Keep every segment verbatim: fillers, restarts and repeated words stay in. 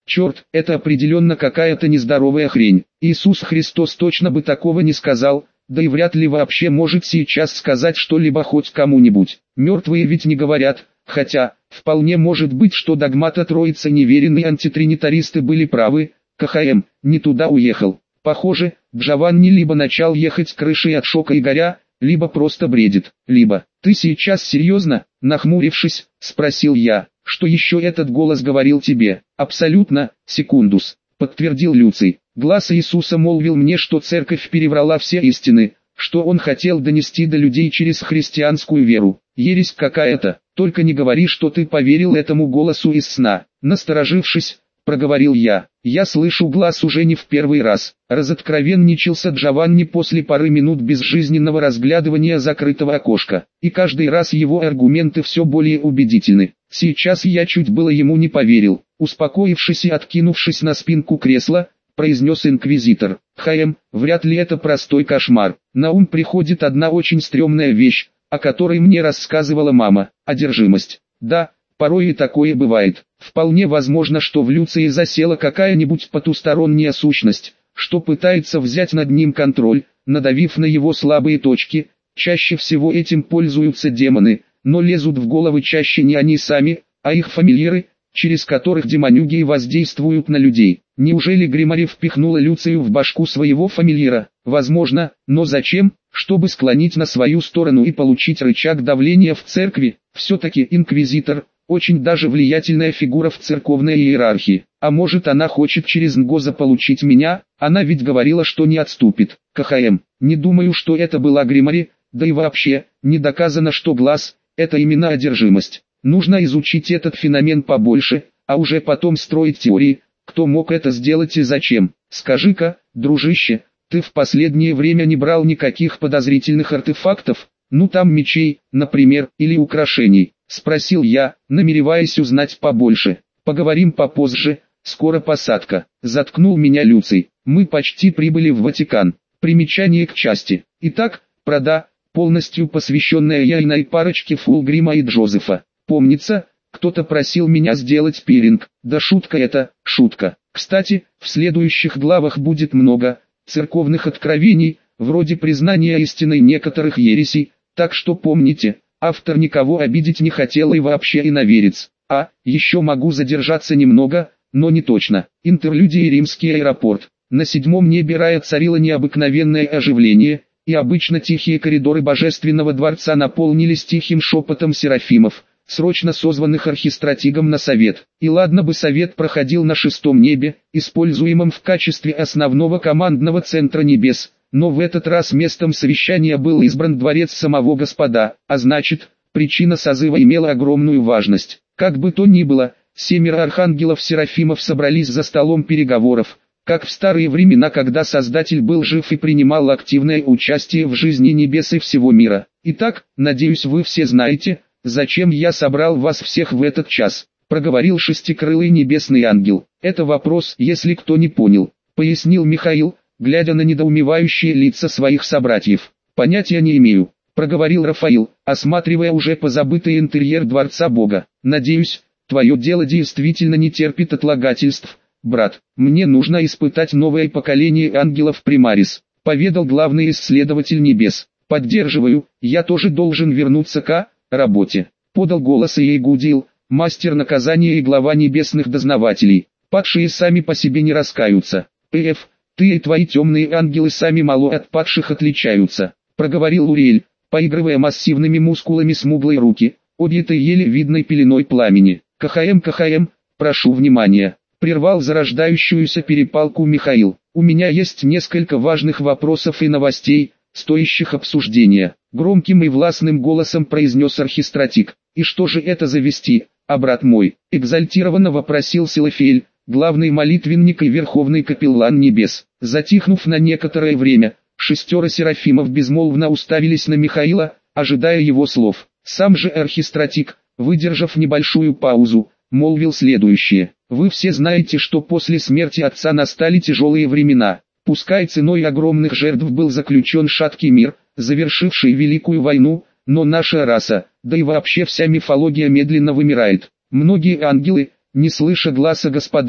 Черт, это определенно какая-то нездоровая хрень. Иисус Христос точно бы такого не сказал, да и вряд ли вообще может сейчас сказать что-либо хоть кому-нибудь. Мертвые ведь не говорят, хотя, вполне может быть, что догмата Троицы неверенные антитринитаристы были правы. КХМ, не туда уехал. Похоже, Джованни либо начал ехать крышей от шока и горя, либо просто бредит, либо... «Ты сейчас серьезно?» — нахмурившись, спросил я. «Что еще этот голос говорил тебе?» «Абсолютно, секундус», — подтвердил Люций. «Глаз Иисуса молвил мне, что церковь переврала все истины, что он хотел донести до людей через христианскую веру. Ересь какая-то, только не говори, что ты поверил этому голосу из сна». Насторожившись, проговорил я. «Я слышу глаз уже не в первый раз», — разоткровенничался Джованни после пары минут безжизненного разглядывания закрытого окошка. И каждый раз его аргументы все более убедительны. Сейчас я чуть было ему не поверил. Успокоившись и откинувшись на спинку кресла, произнес инквизитор. «ХМ, вряд ли это простой кошмар. На ум приходит одна очень стрёмная вещь, о которой мне рассказывала мама. Одержимость. Да, порой и такое бывает. Вполне возможно, что в Люции засела какая-нибудь потусторонняя сущность, что пытается взять над ним контроль, надавив на его слабые точки. Чаще всего этим пользуются демоны, но лезут в головы чаще не они сами, а их фамильяры, через которых демонюги и воздействуют на людей. Неужели Гримари впихнула Люцию в башку своего фамильяра? Возможно, но зачем? Чтобы склонить на свою сторону и получить рычаг давления в церкви. Все-таки инквизитор – очень даже влиятельная фигура в церковной иерархии. А может, она хочет через Нго заполучить меня? Она ведь говорила, что не отступит. КХМ. Не думаю, что это была Гримари, да и вообще, не доказано, что глаз – это именно одержимость. Нужно изучить этот феномен побольше, а уже потом строить теории, кто мог это сделать и зачем. Скажи-ка, дружище, ты в последнее время не брал никаких подозрительных артефактов? Ну там мечей, например, или украшений? Спросил я, намереваясь узнать побольше. Поговорим попозже, скоро посадка. Заткнул меня Люций. Мы почти прибыли в Ватикан. Примечание к части. Итак, прода, полностью посвященная яйной парочке Фулгрима и Джозефа. Помнится, кто-то просил меня сделать пиринг. Да шутка это, шутка. Кстати, в следующих главах будет много церковных откровений, вроде признания истиной некоторых ересей, так что помните, автор никого обидеть не хотел и вообще иноверец. А, еще могу задержаться немного, но не точно. Интерлюдия Римский аэропорт. На седьмом небе рая царило необыкновенное оживление, и обычно тихие коридоры Божественного дворца наполнились тихим шепотом серафимов, срочно созванных архистратигом на совет. И ладно бы совет проходил на шестом небе, используемом в качестве основного командного центра небес, но в этот раз местом совещания был избран дворец самого Господа, а значит, причина созыва имела огромную важность. Как бы то ни было, семеро архангелов-серафимов собрались за столом переговоров, как в старые времена, когда Создатель был жив и принимал активное участие в жизни небес и всего мира. Итак, надеюсь, вы все знаете, зачем я собрал вас всех в этот час, проговорил шестикрылый небесный ангел. Это вопрос, если кто не понял, пояснил Михаил, глядя на недоумевающие лица своих собратьев. Понятия не имею, проговорил Рафаил, осматривая уже позабытый интерьер дворца Бога. Надеюсь, твое дело действительно не терпит отлагательств, брат. Мне нужно испытать новое поколение ангелов Примарис, поведал главный исследователь небес. Поддерживаю, я тоже должен вернуться к работе, подал голос Иегудил, мастер наказания и глава небесных дознавателей. Падшие сами по себе не раскаются. Пф, ты и твои темные ангелы сами мало от падших отличаются, проговорил Уриэль, поигрывая массивными мускулами смуглой руки, объятой еле видной пеленой пламени. КХМ, КХМ, прошу внимания, прервал зарождающуюся перепалку Михаил. У меня есть несколько важных вопросов и новостей, стоящих обсуждения. Громким и властным голосом произнес архистратик. И что же это за вести, а брат мой? Экзальтированно вопросил Силафиэль, главный молитвенник и верховный капеллан небес. Затихнув на некоторое время, шестеро серафимов безмолвно уставились на Михаила, ожидая его слов. Сам же архистратик, выдержав небольшую паузу, молвил следующее. Вы все знаете, что после смерти отца настали тяжелые времена. Пускай ценой огромных жертв был заключен шаткий мир, завершивший Великую войну, но наша раса, да и вообще вся мифология медленно вымирает. Многие ангелы, не слыша гласа Господа,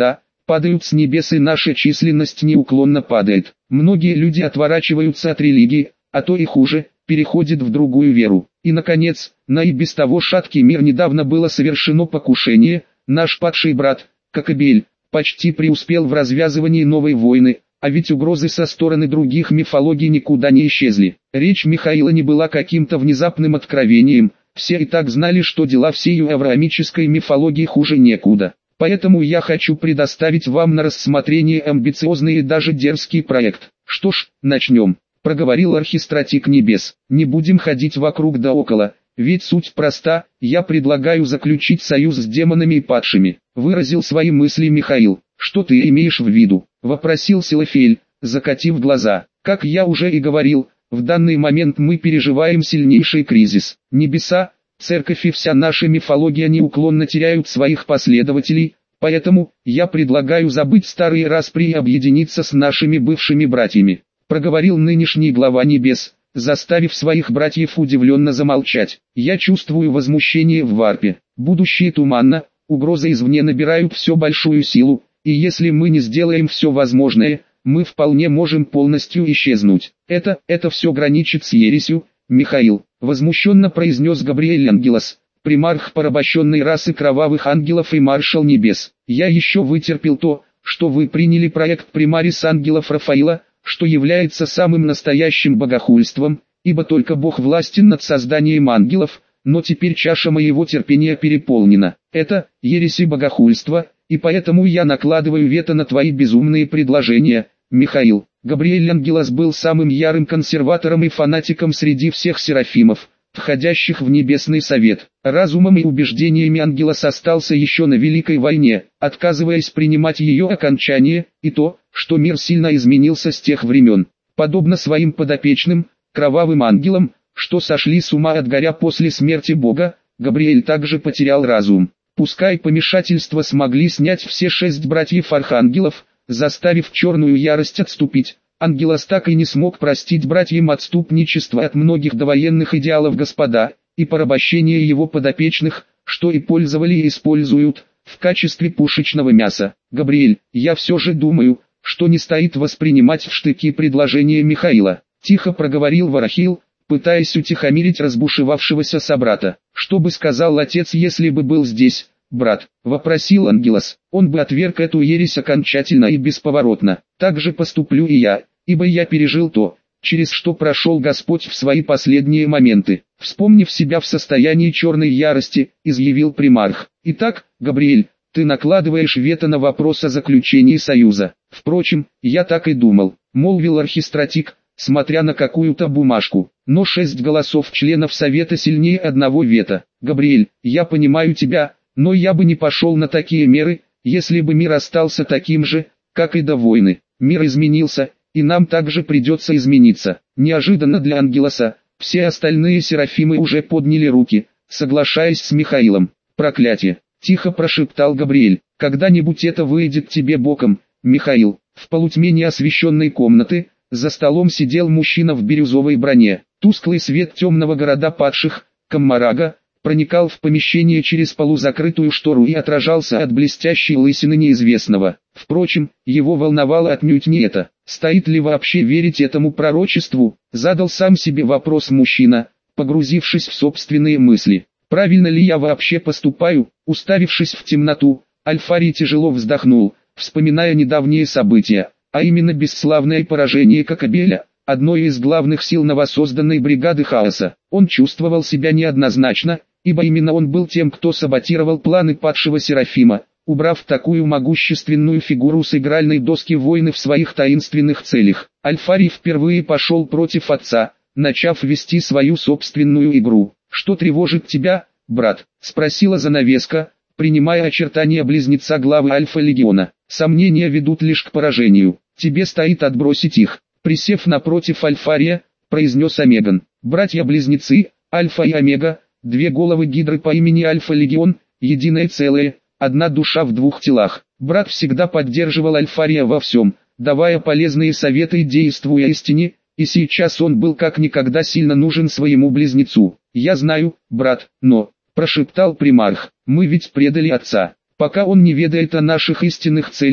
падают с небес, и наша численность неуклонно падает. Многие люди отворачиваются от религии, а то и хуже, переходят в другую веру. И наконец, на и без того шаткий мир недавно было совершено покушение. Наш падший брат, Кокабель, почти преуспел в развязывании новой войны, а ведь угрозы со стороны других мифологий никуда не исчезли. Речь Михаила не была каким-то внезапным откровением, все и так знали, что дела всей авраамической мифологии хуже некуда. Поэтому я хочу предоставить вам на рассмотрение амбициозный и даже дерзкий проект. Что ж, начнем, проговорил архистратик небес. Не будем ходить вокруг да около, ведь суть проста. Я предлагаю заключить союз с демонами и падшими. Выразил свои мысли Михаил. Что ты имеешь в виду? Вопросил Силафель, закатив глаза. Как я уже и говорил, в данный момент мы переживаем сильнейший кризис. Небеса, церковь и вся наша мифология неуклонно теряют своих последователей, поэтому я предлагаю забыть старые распри и объединиться с нашими бывшими братьями. Проговорил нынешний глава небес, заставив своих братьев удивленно замолчать. Я чувствую возмущение в варпе. Будущее туманно, угрозы извне набирают все большую силу, и если мы не сделаем все возможное, мы вполне можем полностью исчезнуть. Это, это все граничит с ересью, Михаил, возмущенно произнес Габриэль Ангелос, примарх порабощенной расы кровавых ангелов и маршал небес. Я еще вытерпел то, что вы приняли проект примарис ангелов Рафаила, что является самым настоящим богохульством, ибо только Бог властен над созданием ангелов, но теперь чаша моего терпения переполнена. Это ересь и богохульство, и поэтому я накладываю вето на твои безумные предложения, Михаил. Габриэль Ангелос был самым ярым консерватором и фанатиком среди всех серафимов, входящих в Небесный Совет. Разумом и убеждениями Ангелос остался еще на Великой войне, отказываясь принимать ее окончание, и то, что мир сильно изменился с тех времен. Подобно своим подопечным, кровавым ангелам, что сошли с ума от горя после смерти Бога, Габриэль также потерял разум. Пускай помешательства смогли снять все шесть братьев-архангелов, заставив черную ярость отступить, Ангелос так и не смог простить братьям отступничество от многих довоенных идеалов Господа, и порабощение его подопечных, что и пользовали и используют, в качестве пушечного мяса. Габриэль, я все же думаю, что не стоит воспринимать в штыки предложение Михаила, тихо проговорил Варахил, пытаясь утихомирить разбушевавшегося собрата. Что бы сказал отец, если бы был здесь? «Брат», — вопросил Ангелос, — «он бы отверг эту ересь окончательно и бесповоротно. Так же поступлю и я, ибо я пережил то, через что прошел Господь в свои последние моменты». Вспомнив себя в состоянии черной ярости, изъявил примарх. «Итак, Габриэль, ты накладываешь вето на вопрос о заключении союза. Впрочем, я так и думал», — молвил архистратик, смотря на какую-то бумажку. «Но шесть голосов членов Совета сильнее одного вета. Габриэль, я понимаю тебя, но я бы не пошел на такие меры, если бы мир остался таким же, как и до войны. Мир изменился, и нам также придется измениться». Неожиданно для Ангелоса, все остальные серафимы уже подняли руки, соглашаясь с Михаилом. «Проклятие!» — тихо прошептал Габриэль. «Когда-нибудь это выйдет тебе боком, Михаил». В полутьме неосвещенной комнаты, за столом сидел мужчина в бирюзовой броне. Тусклый свет темного города падших, Каммарага, проникал в помещение через полузакрытую штору и отражался от блестящей лысины неизвестного. Впрочем, его волновало отнюдь не это. Стоит ли вообще верить этому пророчеству? Задал сам себе вопрос мужчина, погрузившись в собственные мысли. Правильно ли я вообще поступаю? Уставившись в темноту, Альфарий тяжело вздохнул, вспоминая недавние события, а именно бесславное поражение Кокабеля, одной из главных сил новосозданной бригады хаоса. Он чувствовал себя неоднозначно, ибо именно он был тем, кто саботировал планы падшего Серафима, убрав такую могущественную фигуру с игральной доски войны в своих таинственных целях. Альфарий впервые пошел против отца, начав вести свою собственную игру. «Что тревожит тебя, брат?» — спросила занавеска, принимая очертания близнеца главы Альфа-легиона. «Сомнения ведут лишь к поражению. Тебе стоит отбросить их». Присев напротив Альфария, произнес Омеган. Братья-близнецы, Альфа и Омега, две головы гидры по имени Альфа-легион, единое целое, одна душа в двух телах. Брат всегда поддерживал Альфария во всем, давая полезные советы и действуя истине, и сейчас он был как никогда сильно нужен своему близнецу. «Я знаю, брат, но...» – прошептал примарх, – «мы ведь предали отца. Пока он не ведает о наших истинных целях,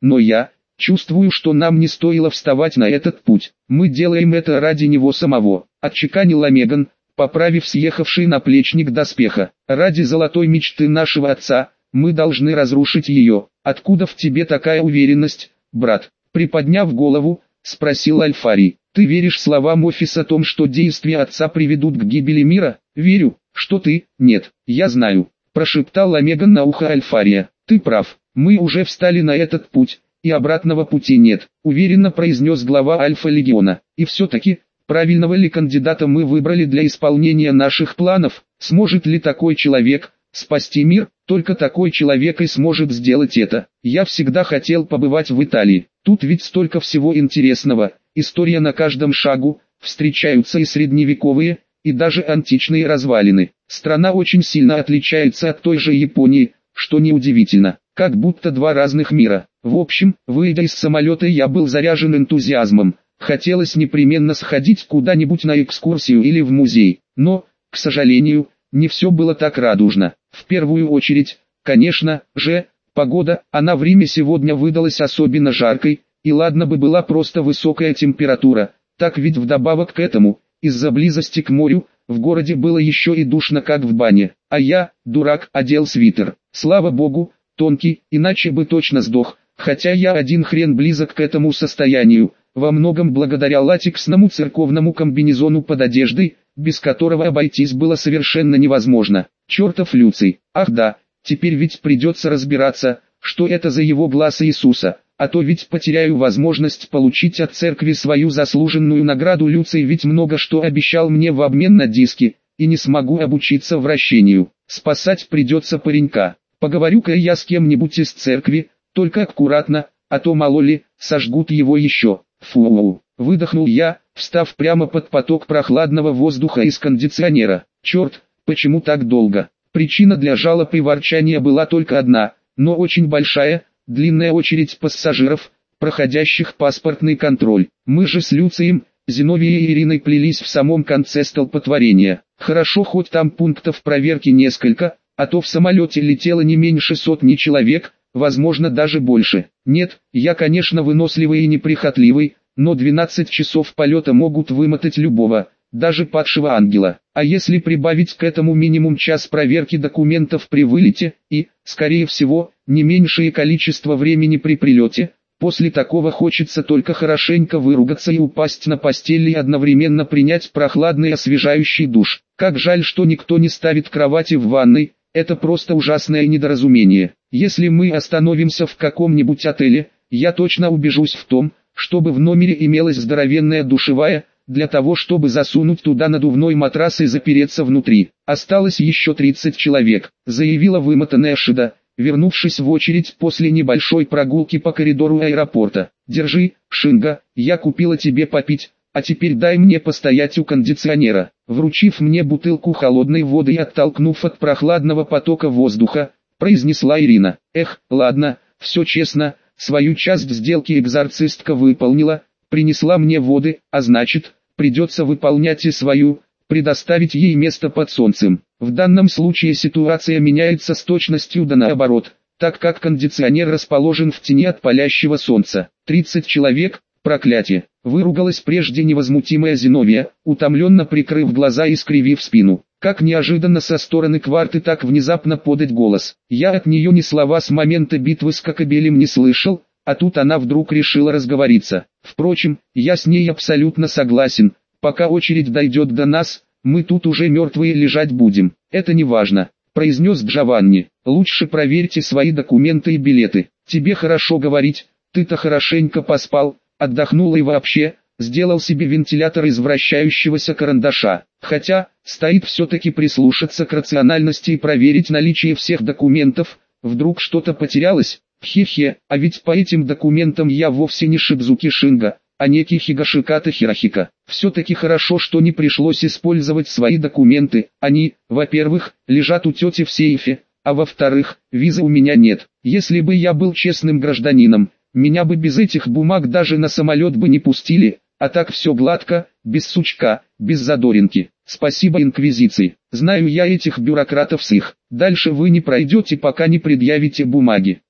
но я чувствую, что нам не стоило вставать на этот путь. Мы делаем это ради него самого, отчеканил Омеган, поправив съехавший наплечник доспеха. Ради золотой мечты нашего отца, мы должны разрушить ее. Откуда в тебе такая уверенность, брат? Приподняв голову, спросил Альфарий. Ты веришь словам Офис о том, что действия отца приведут к гибели мира? Верю. Что ты? Нет, я знаю. Прошептал Омеган на ухо Альфария. Ты прав. Мы уже встали на этот путь, и обратного пути нет, уверенно произнес глава Альфа-легиона. И все-таки, правильного ли кандидата мы выбрали для исполнения наших планов? Сможет ли такой человек спасти мир? Только такой человек и сможет сделать это. Я всегда хотел побывать в Италии. Тут ведь столько всего интересного. История на каждом шагу, встречаются и средневековые, и даже античные развалины. Страна очень сильно отличается от той же Японии, что неудивительно. Как будто два разных мира. В общем, выйдя из самолета, я был заряжен энтузиазмом. Хотелось непременно сходить куда-нибудь на экскурсию или в музей. Но, к сожалению, не все было так радужно. В первую очередь, конечно же, погода, она в Риме сегодня выдалась особенно жаркой, и ладно бы была просто высокая температура, так ведь вдобавок к этому, из-за близости к морю, в городе было еще и душно как в бане, а я, дурак, одел свитер. Слава богу, тонкий, иначе бы точно сдох, хотя я один хрен близок к этому состоянию, во многом благодаря латексному церковному комбинезону под одеждой, без которого обойтись было совершенно невозможно. Чертов Люций, ах да, теперь ведь придется разбираться, что это за его глаз Иисуса, а то ведь потеряю возможность получить от церкви свою заслуженную награду. Люций ведь много что обещал мне в обмен на диски, и не смогу обучиться вращению. Спасать придется паренька. Поговорю-ка я с кем-нибудь из церкви, только аккуратно, а то мало ли, сожгут его еще. Фу, выдохнул я, встав прямо под поток прохладного воздуха из кондиционера. Черт, почему так долго? Причина для жалоб и ворчания была только одна, но очень большая, длинная очередь пассажиров, проходящих паспортный контроль. Мы же с Люцием, Зиновией и Ириной плелись в самом конце столпотворения. Хорошо, хоть там пунктов проверки несколько, а то в самолете летело не меньше сотни человек, возможно даже больше. Нет, я конечно выносливый и неприхотливый, но двенадцать часов полета могут вымотать любого, даже падшего ангела. А если прибавить к этому минимум час проверки документов при вылете, и, скорее всего, не меньшее количество времени при прилете, после такого хочется только хорошенько выругаться и упасть на постель и одновременно принять прохладный освежающий душ. Как жаль, что никто не ставит кровати в ванной, это просто ужасное недоразумение. Если мы остановимся в каком-нибудь отеле, я точно убежусь в том, чтобы в номере имелась здоровенная душевая, для того чтобы засунуть туда надувной матрас и запереться внутри. Осталось еще тридцать человек, заявила вымотанная Шида, вернувшись в очередь после небольшой прогулки по коридору аэропорта. Держи, Шинга, я купила тебе попить, а теперь дай мне постоять у кондиционера. Вручив мне бутылку холодной воды и оттолкнув от прохладного потока воздуха, произнесла Ирина. Эх, ладно, все честно, свою часть сделки экзорцистка выполнила, принесла мне воды, а значит, придется выполнять и свою, предоставить ей место под солнцем. В данном случае ситуация меняется с точностью да наоборот, так как кондиционер расположен в тени от палящего солнца. тридцать человек, проклятие, выругалась прежде невозмутимая Зиновия, утомленно прикрыв глаза и скривив спину. Как неожиданно со стороны кварты так внезапно подать голос. Я от нее ни слова с момента битвы с Кокобелем не слышал, а тут она вдруг решила разговориться. Впрочем, я с ней абсолютно согласен, пока очередь дойдет до нас, мы тут уже мертвые лежать будем. Это не важно, произнес Джованни. Лучше проверьте свои документы и билеты. Тебе хорошо говорить, ты-то хорошенько поспал, отдохнул и вообще, сделал себе вентилятор из вращающегося карандаша. Хотя, стоит все-таки прислушаться к рациональности и проверить наличие всех документов, вдруг что-то потерялось. Хе-хе, а ведь по этим документам я вовсе не Шидзуки Шинга, а некий Хигашиката Хирохика. Все-таки хорошо, что не пришлось использовать свои документы. Они, во-первых, лежат у тети в сейфе, а во-вторых, визы у меня нет. Если бы я был честным гражданином, меня бы без этих бумаг даже на самолет бы не пустили, а так все гладко, без сучка, без задоринки. Спасибо Инквизиции. Знаю я этих бюрократов с их. Дальше вы не пройдете, пока не предъявите бумаги.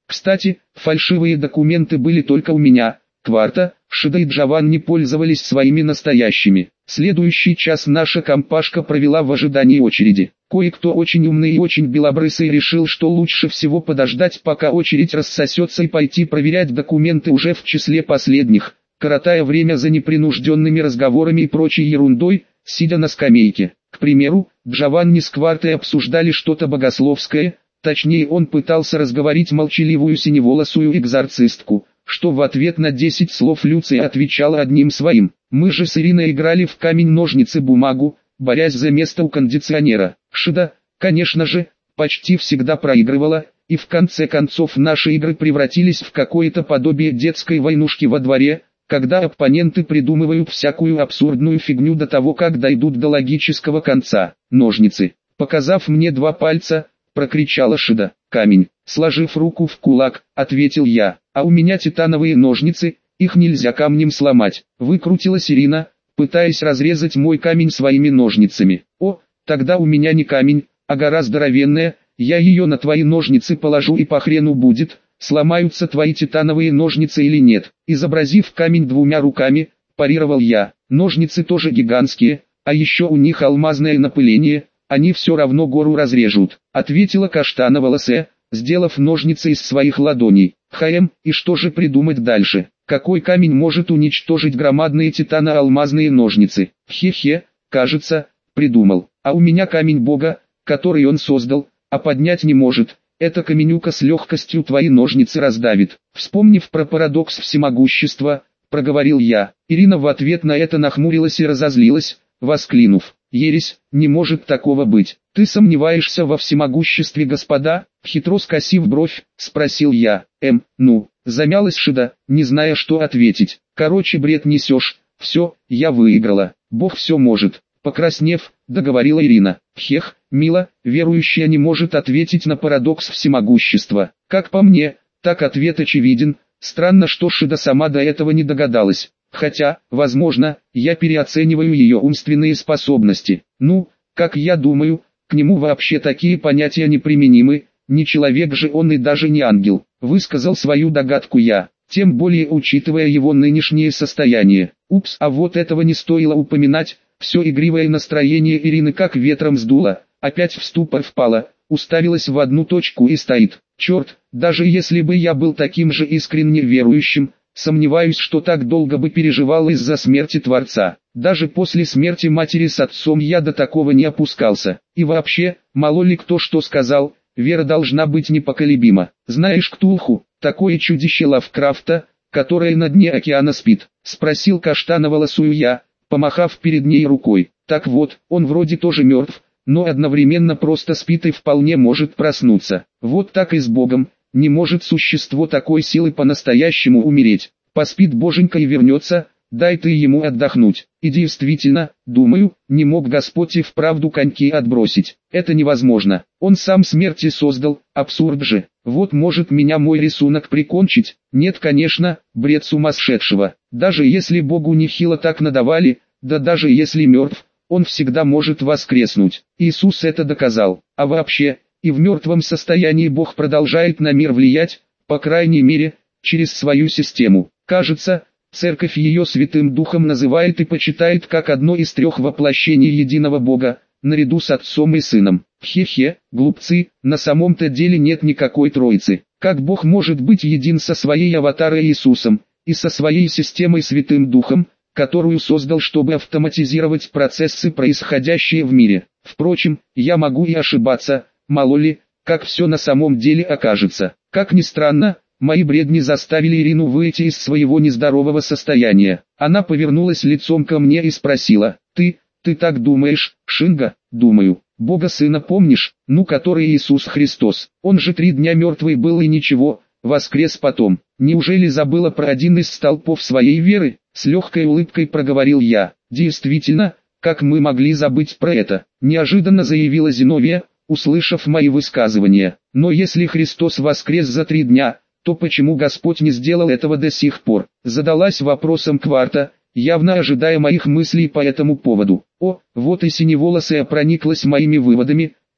Кстати, фальшивые документы были только у меня. Кварта, Шида и Джованни пользовались своими настоящими. Следующий час наша компашка провела в ожидании очереди. Кое-кто очень умный и очень белобрысый решил, что лучше всего подождать, пока очередь рассосется, и пойти проверять документы уже в числе последних, коротая время за непринужденными разговорами и прочей ерундой, сидя на скамейке. К примеру, Джованни с Квартой обсуждали что-то богословское, точнее он пытался разговорить молчаливую синеволосую экзорцистку, что в ответ на десять слов Люция отвечала одним своим. Мы же с Ириной играли в камень-ножницы-бумагу, борясь за место у кондиционера. Шида, конечно же, почти всегда проигрывала, и в конце концов наши игры превратились в какое-то подобие детской войнушки во дворе, когда оппоненты придумывают всякую абсурдную фигню до того, как дойдут до логического конца. Ножницы. Показав мне два пальца, прокричала Шида. Камень. Сложив руку в кулак, ответил я. А у меня титановые ножницы, их нельзя камнем сломать. Выкрутилась Ирина, пытаясь разрезать мой камень своими ножницами. О, тогда у меня не камень, а гора здоровенная, я ее на твои ножницы положу и по хрену будет, сломаются твои титановые ножницы или нет. Изобразив камень двумя руками, парировал я. Ножницы тоже гигантские, а еще у них алмазное напыление, они все равно гору разрежут, ответила каштановолосая, сделав ножницы из своих ладоней. Хм, и что же придумать дальше? Какой камень может уничтожить громадные титано-алмазные ножницы? Хе-хе, кажется, придумал. А у меня камень Бога, который он создал, а поднять не может. Эта каменюка с легкостью твои ножницы раздавит. Вспомнив про парадокс всемогущества, проговорил я. Ирина в ответ на это нахмурилась и разозлилась, воскликнув: «Ересь, не может такого быть. Ты сомневаешься во всемогуществе Господа?» Хитро скосив бровь, спросил я. Эм, ну, замялась Шида, не зная, что ответить. Короче, бред несешь. Все, я выиграла. Бог все может. Покраснев, договорила Ирина. Хех, мило, верующая не может ответить на парадокс всемогущества. Как по мне, так ответ очевиден. Странно, что Шида сама до этого не догадалась. Хотя, возможно, я переоцениваю ее умственные способности. Ну, как я думаю, к нему вообще такие понятия неприменимы, не человек же он и даже не ангел, высказал свою догадку я, тем более учитывая его нынешнее состояние. Упс, а вот этого не стоило упоминать, все игривое настроение Ирины как ветром сдуло, опять в ступор впала, уставилась в одну точку и стоит. Черт, даже если бы я был таким же искренне верующим, сомневаюсь, что так долго бы переживал из-за смерти Творца. Даже после смерти матери с отцом я до такого не опускался. И вообще, мало ли кто что сказал, вера должна быть непоколебима. Знаешь Ктулху, такое чудище Лавкрафта, которое на дне океана спит? Спросил каштановолосую я, помахав перед ней рукой. Так вот, он вроде тоже мертв, но одновременно просто спит и вполне может проснуться. Вот так и с Богом. Не может существо такой силы по-настоящему умереть. Поспит боженька и вернется, дай ты ему отдохнуть. И действительно, думаю, не мог Господь и вправду коньки отбросить. Это невозможно. Он сам смерти создал, абсурд же. Вот может меня мой рисунок прикончить? Нет, конечно, бред сумасшедшего. Даже если Богу нехило так надавали, да даже если мертв, он всегда может воскреснуть. Иисус это доказал. А вообще, и в мертвом состоянии Бог продолжает на мир влиять, по крайней мере, через свою систему. Кажется, Церковь ее Святым Духом называет и почитает как одно из трех воплощений единого Бога, наряду с Отцом и Сыном. Хе-хе, глупцы, на самом-то деле нет никакой Троицы. Как Бог может быть един со своей аватарой Иисусом, и со своей системой Святым Духом, которую создал, чтобы автоматизировать процессы, происходящие в мире? Впрочем, я могу и ошибаться. Мало ли, как все на самом деле окажется. Как ни странно, мои бредни заставили Ирину выйти из своего нездорового состояния. Она повернулась лицом ко мне и спросила: «Ты, ты так думаешь, Шинга?» «Думаю. Бога Сына помнишь, ну который Иисус Христос? Он же три дня мертвый был и ничего, воскрес потом. Неужели забыла про один из столпов своей веры?» С легкой улыбкой проговорил я. «Действительно, как мы могли забыть про это?» Неожиданно заявила Зиновия, услышав мои высказывания. «Но если Христос воскрес за три дня, то почему Господь не сделал этого до сих пор?» Задалась вопросом Кварта, явно ожидая моих мыслей по этому поводу. О, вот и синеволосая прониклась моими выводами,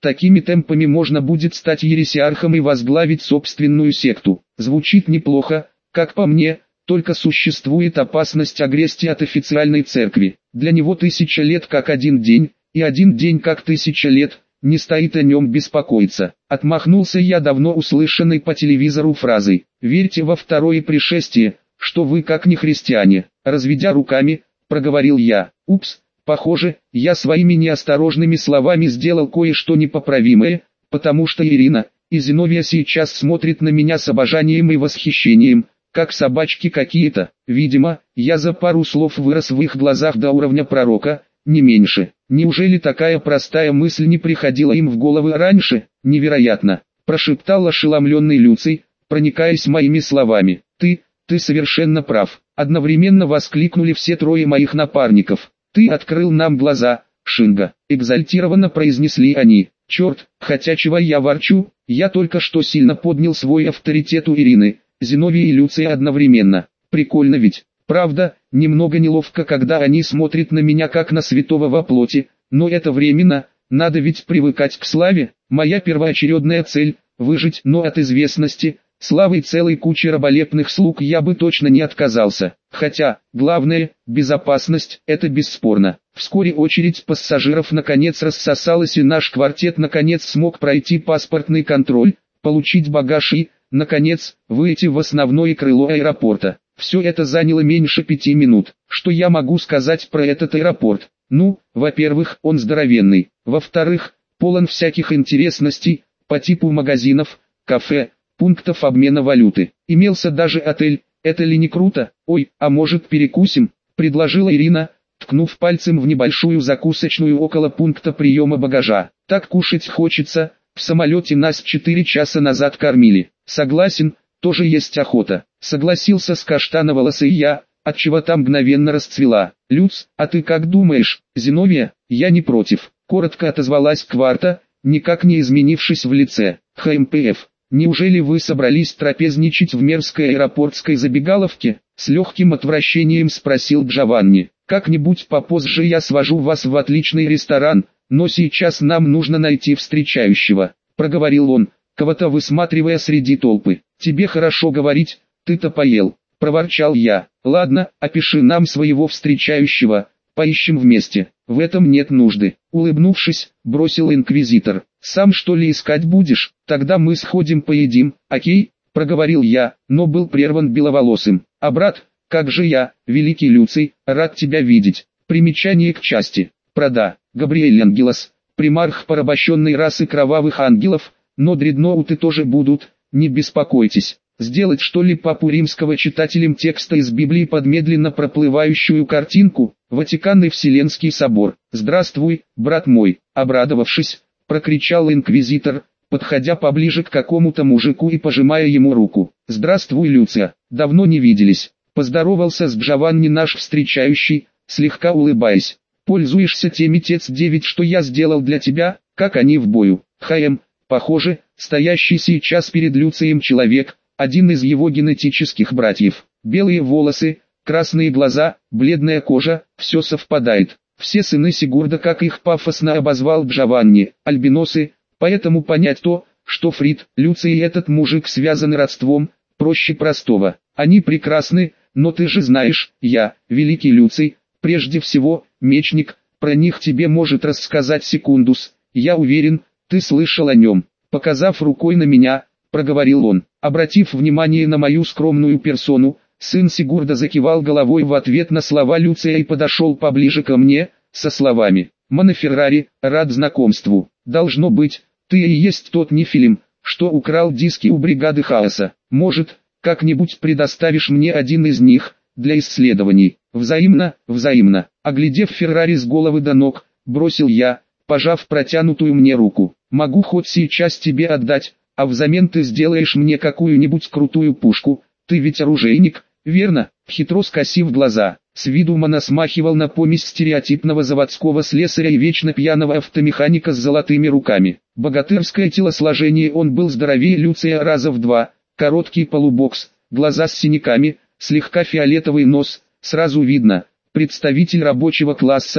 Такими темпами можно будет стать ересиархом и возглавить собственную секту. Звучит неплохо, как по мне, только существует опасность огрести от официальной церкви. Для него тысяча лет как один день, и один день как тысяча лет, не стоит о нем беспокоиться. Отмахнулся я давно услышанной по телевизору фразой: «Верьте во второе пришествие, что вы как не христиане». Разведя руками, проговорил я: «Упс, похоже, я своими неосторожными словами сделал кое-что непоправимое, потому что Ирина и Зиновия сейчас смотрят на меня с обожанием и восхищением, как собачки какие-то. Видимо, я за пару слов вырос в их глазах до уровня пророка, не меньше. Неужели такая простая мысль не приходила им в головы раньше? Невероятно!» Прошептал ошеломленный Люций, проникаясь моими словами. «Ты, ты совершенно прав!» Одновременно воскликнули все трое моих напарников. «Ты открыл нам глаза, Шинга!» Экзальтированно произнесли они. «Черт, хотя чего я ворчу, я только что сильно поднял свой авторитет у Ирины, Зиновия и Люция одновременно. Прикольно ведь? Правда, немного неловко, когда они смотрят на меня как на святого во плоти, но это временно, надо ведь привыкать к славе. Моя первоочередная цель – выжить, но от известности, славы и целой кучи раболепных слуг я бы точно не отказался. Хотя, главное, безопасность – это бесспорно. Вскоре очередь пассажиров наконец рассосалась, и наш квартет наконец смог пройти паспортный контроль, получить багаж и, наконец, выйти в основное крыло аэропорта. Все это заняло меньше пяти минут. Что я могу сказать про этот аэропорт? Ну, во-первых, он здоровенный. Во-вторых, полон всяких интересностей, по типу магазинов, кафе, пунктов обмена валюты. Имелся даже отель. Это ли не круто? Ой, а может перекусим? Предложила Ирина, ткнув пальцем в небольшую закусочную около пункта приема багажа. Так кушать хочется, в самолете нас четыре часа назад кормили. Согласен, тоже есть охота. Согласился с каштановолосой я, отчего там мгновенно расцвела. Люц, а ты как думаешь, Зиновия? Я не против. Коротко отозвалась Кварта, никак не изменившись в лице. ХМПФ, неужели вы собрались трапезничать в мерзкой аэропортской забегаловке? С легким отвращением спросил Джованни. Как-нибудь попозже я свожу вас в отличный ресторан, но сейчас нам нужно найти встречающего, проговорил он, кого-то высматривая среди толпы. Тебе хорошо говорить, ты-то поел, проворчал я. Ладно, опиши нам своего встречающего, поищем вместе. В этом нет нужды. Улыбнувшись, бросил инквизитор. Сам что ли искать будешь? Тогда мы сходим поедим, окей? Проговорил я, но был прерван беловолосым. А брат, как же я, великий Люций, рад тебя видеть. Примечание к части. Прода. Габриэль Ангелос, примарх порабощенной расы кровавых ангелов, но дредноуты тоже будут, не беспокойтесь. Сделать что ли папу римского читателем текста из Библии под медленно проплывающую картинку? Ватикан и Вселенский собор. Здравствуй, брат мой, обрадовавшись, прокричал инквизитор, подходя поближе к какому-то мужику и пожимая ему руку. Здравствуй, Люция, давно не виделись. Поздоровался с Джованни наш встречающий, слегка улыбаясь. Пользуешься теми тец девять, что я сделал для тебя, как они в бою. ХМ, похоже, стоящий сейчас перед Люцием человек, один из его генетических братьев. Белые волосы, красные глаза, бледная кожа, все совпадает. Все сыны Сигурда, как их пафосно обозвал Джованни, альбиносы, поэтому понять то, что Фрид, Люций и этот мужик связаны родством, проще простого. Они прекрасны, но ты же знаешь, я, великий Люций, прежде всего, мечник, про них тебе может рассказать Секундус, я уверен, ты слышал о нем. Показав рукой на меня, проговорил он. Обратив внимание на мою скромную персону, сын Сигурда закивал головой в ответ на слова Люция и подошел поближе ко мне, со словами: «Монеферрари, рад знакомству. Должно быть, ты и есть тот Нефилим, что украл диски у бригады Хаоса. Может, как-нибудь предоставишь мне один из них, для исследований?» «Взаимно, взаимно». Оглядев Феррари с головы до ног, бросил я, пожав протянутую мне руку. «Могу хоть сейчас тебе отдать, а взамен ты сделаешь мне какую-нибудь крутую пушку. Ты ведь оружейник, верно?» Хитро скосив глаза, с виду Мана смахивал на помесь стереотипного заводского слесаря и вечно пьяного автомеханика с золотыми руками. Богатырское телосложение, он был здоровее Люция раза в два, короткий полубокс, глаза с синяками, слегка фиолетовый нос, сразу видно, представитель рабочего класса,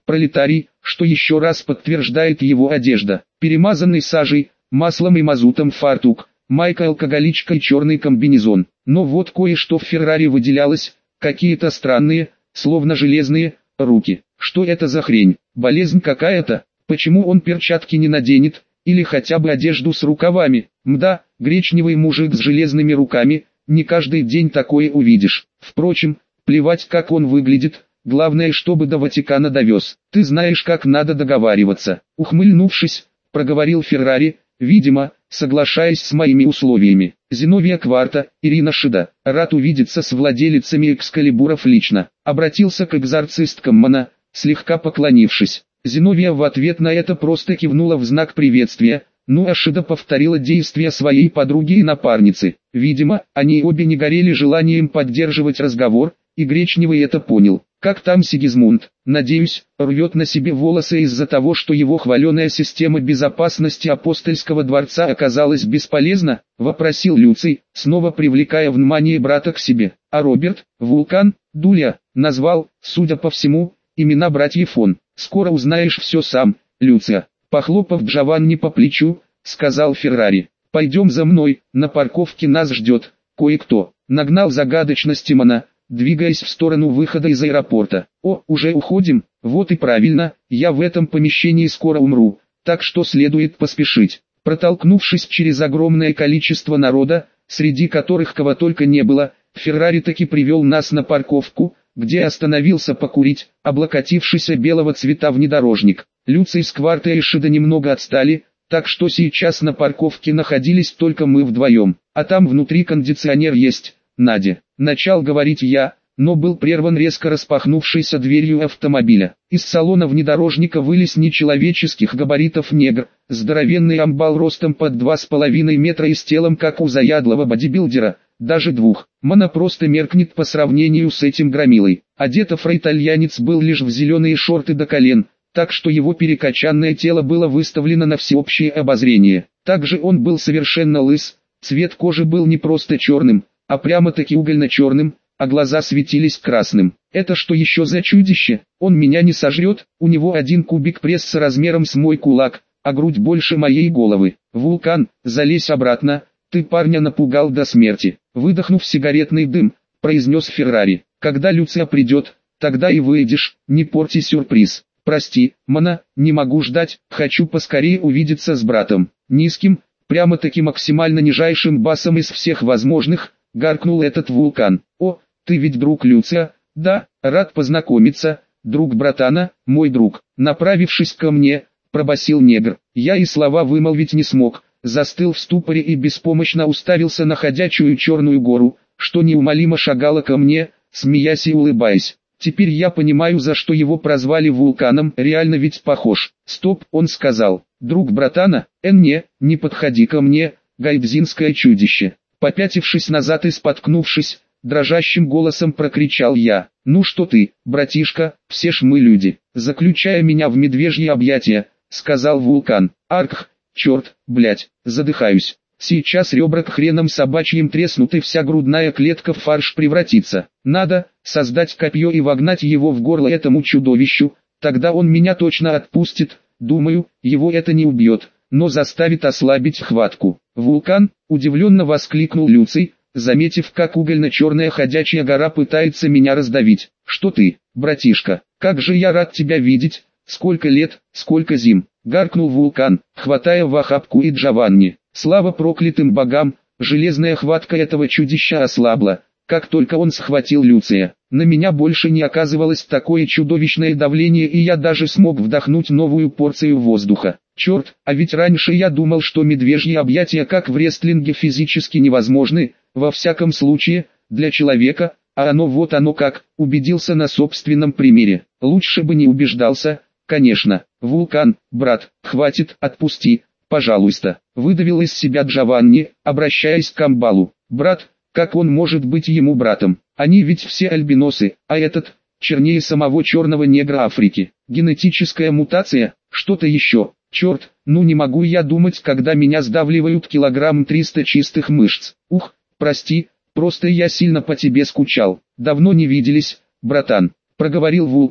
пролетарий, что еще раз подтверждает его одежда. Перемазанный сажей, маслом и мазутом фартук, майка-алкоголичка и черный комбинезон. Но вот кое-что в Феррари выделялось, какие-то странные, словно железные, руки. Что это за хрень? Болезнь какая-то? Почему он перчатки не наденет, или хотя бы одежду с рукавами? Мда, гречневый мужик с железными руками, не каждый день такое увидишь. Впрочем, плевать как он выглядит, главное чтобы до Ватикана довез. Ты знаешь как надо договариваться. Ухмыльнувшись, проговорил Феррари, видимо, соглашаясь с моими условиями. Зиновия Кварта, Ирина Шида, рад увидеться с владелицами экскалибуров лично. Обратился к экзорцисткам Мана, слегка поклонившись. Зиновия в ответ на это просто кивнула в знак приветствия, ну а Шида повторила действия своей подруги и напарницы. Видимо, они обе не горели желанием поддерживать разговор, и Гречневый это понял. Как там Сигизмунд? Надеюсь, рвет на себе волосы из-за того, что его хваленая система безопасности апостольского дворца оказалась бесполезна? Вопросил Люций, снова привлекая внимание брата к себе. А Роберт, Вулкан, Дуля, назвал, судя по всему, имена братьев он. Скоро узнаешь все сам, Люция. Похлопав Джованни по плечу, сказал Феррари. Пойдем за мной, на парковке нас ждет кое-кто. Нагнал загадочность Мана, двигаясь в сторону выхода из аэропорта. О, уже уходим? Вот и правильно, я в этом помещении скоро умру, так что следует поспешить. Протолкнувшись через огромное количество народа, среди которых кого только не было, Феррари таки привел нас на парковку, где остановился покурить, облокотившийся белого цвета внедорожник. Люций с Квартой и Шида немного отстали, так что сейчас на парковке находились только мы вдвоем, а там внутри кондиционер есть. Надя, начал говорить я, но был прерван резко распахнувшейся дверью автомобиля. Из салона внедорожника вылез нечеловеческих габаритов негр, здоровенный амбал ростом под два с половиной метра и с телом как у заядлого бодибилдера, даже двух. Мана просто меркнет по сравнению с этим громилой. Одет афроитальянец был лишь в зеленые шорты до колен, так что его перекачанное тело было выставлено на всеобщее обозрение. Также он был совершенно лыс, цвет кожи был не просто черным, а прямо-таки угольно-черным, а глаза светились красным. Это что еще за чудище? Он меня не сожрет, у него один кубик пресса размером с мой кулак, а грудь больше моей головы. Вулкан, залезь обратно, ты парня напугал до смерти. Выдохнув сигаретный дым, произнес Феррари. Когда Люция придет, тогда и выйдешь, не порти сюрприз. Прости, Мана, не могу ждать, хочу поскорее увидеться с братом. Низким, прямо-таки максимально нижайшим басом из всех возможных, гаркнул этот Вулкан. О, ты ведь друг Люция? Да, рад познакомиться, друг братана, мой друг. Направившись ко мне, пробасил негр. Я и слова вымолвить не смог, застыл в ступоре и беспомощно уставился на ходячую черную гору, что неумолимо шагала ко мне, смеясь и улыбаясь. Теперь я понимаю, за что его прозвали Вулканом, реально ведь похож. Стоп, он сказал. Друг братана? Эн не, не подходи ко мне, гайдзинское чудище. Попятившись назад и споткнувшись, дрожащим голосом прокричал я. Ну что ты, братишка, все ж мы люди. Заключая меня в медвежьи объятия, сказал Вулкан. Арх, черт, блять, задыхаюсь. Сейчас ребра к хренам собачьим треснут и вся грудная клетка в фарш превратится. Надо создать копье и вогнать его в горло этому чудовищу, тогда он меня точно отпустит. Думаю, его это не убьет, но заставит ослабить хватку. Вулкан, удивленно воскликнул Люций, заметив, как угольно-черная ходячая гора пытается меня раздавить. Что ты, братишка, как же я рад тебя видеть, сколько лет, сколько зим, гаркнул Вулкан, хватая в охапку и Джованни. Слава проклятым богам, железная хватка этого чудища ослабла, как только он схватил Люция. На меня больше не оказывалось такое чудовищное давление, и я даже смог вдохнуть новую порцию воздуха. Черт, а ведь раньше я думал, что медвежьи объятия как в рестлинге физически невозможны, во всяком случае, для человека, а оно вот оно как, убедился на собственном примере. Лучше бы не убеждался, конечно. Вулкан, брат, хватит, отпусти, пожалуйста, выдавил из себя Джованни, обращаясь к амбалу. Брат, как он может быть ему братом? Они ведь все альбиносы, а этот, чернее самого черного негра Африки. Генетическая мутация, что-то еще. Черт, ну не могу я думать, когда меня сдавливают килограмм триста чистых мышц. Ух, прости, просто я сильно по тебе скучал. Давно не виделись, братан, проговорил Вулкан,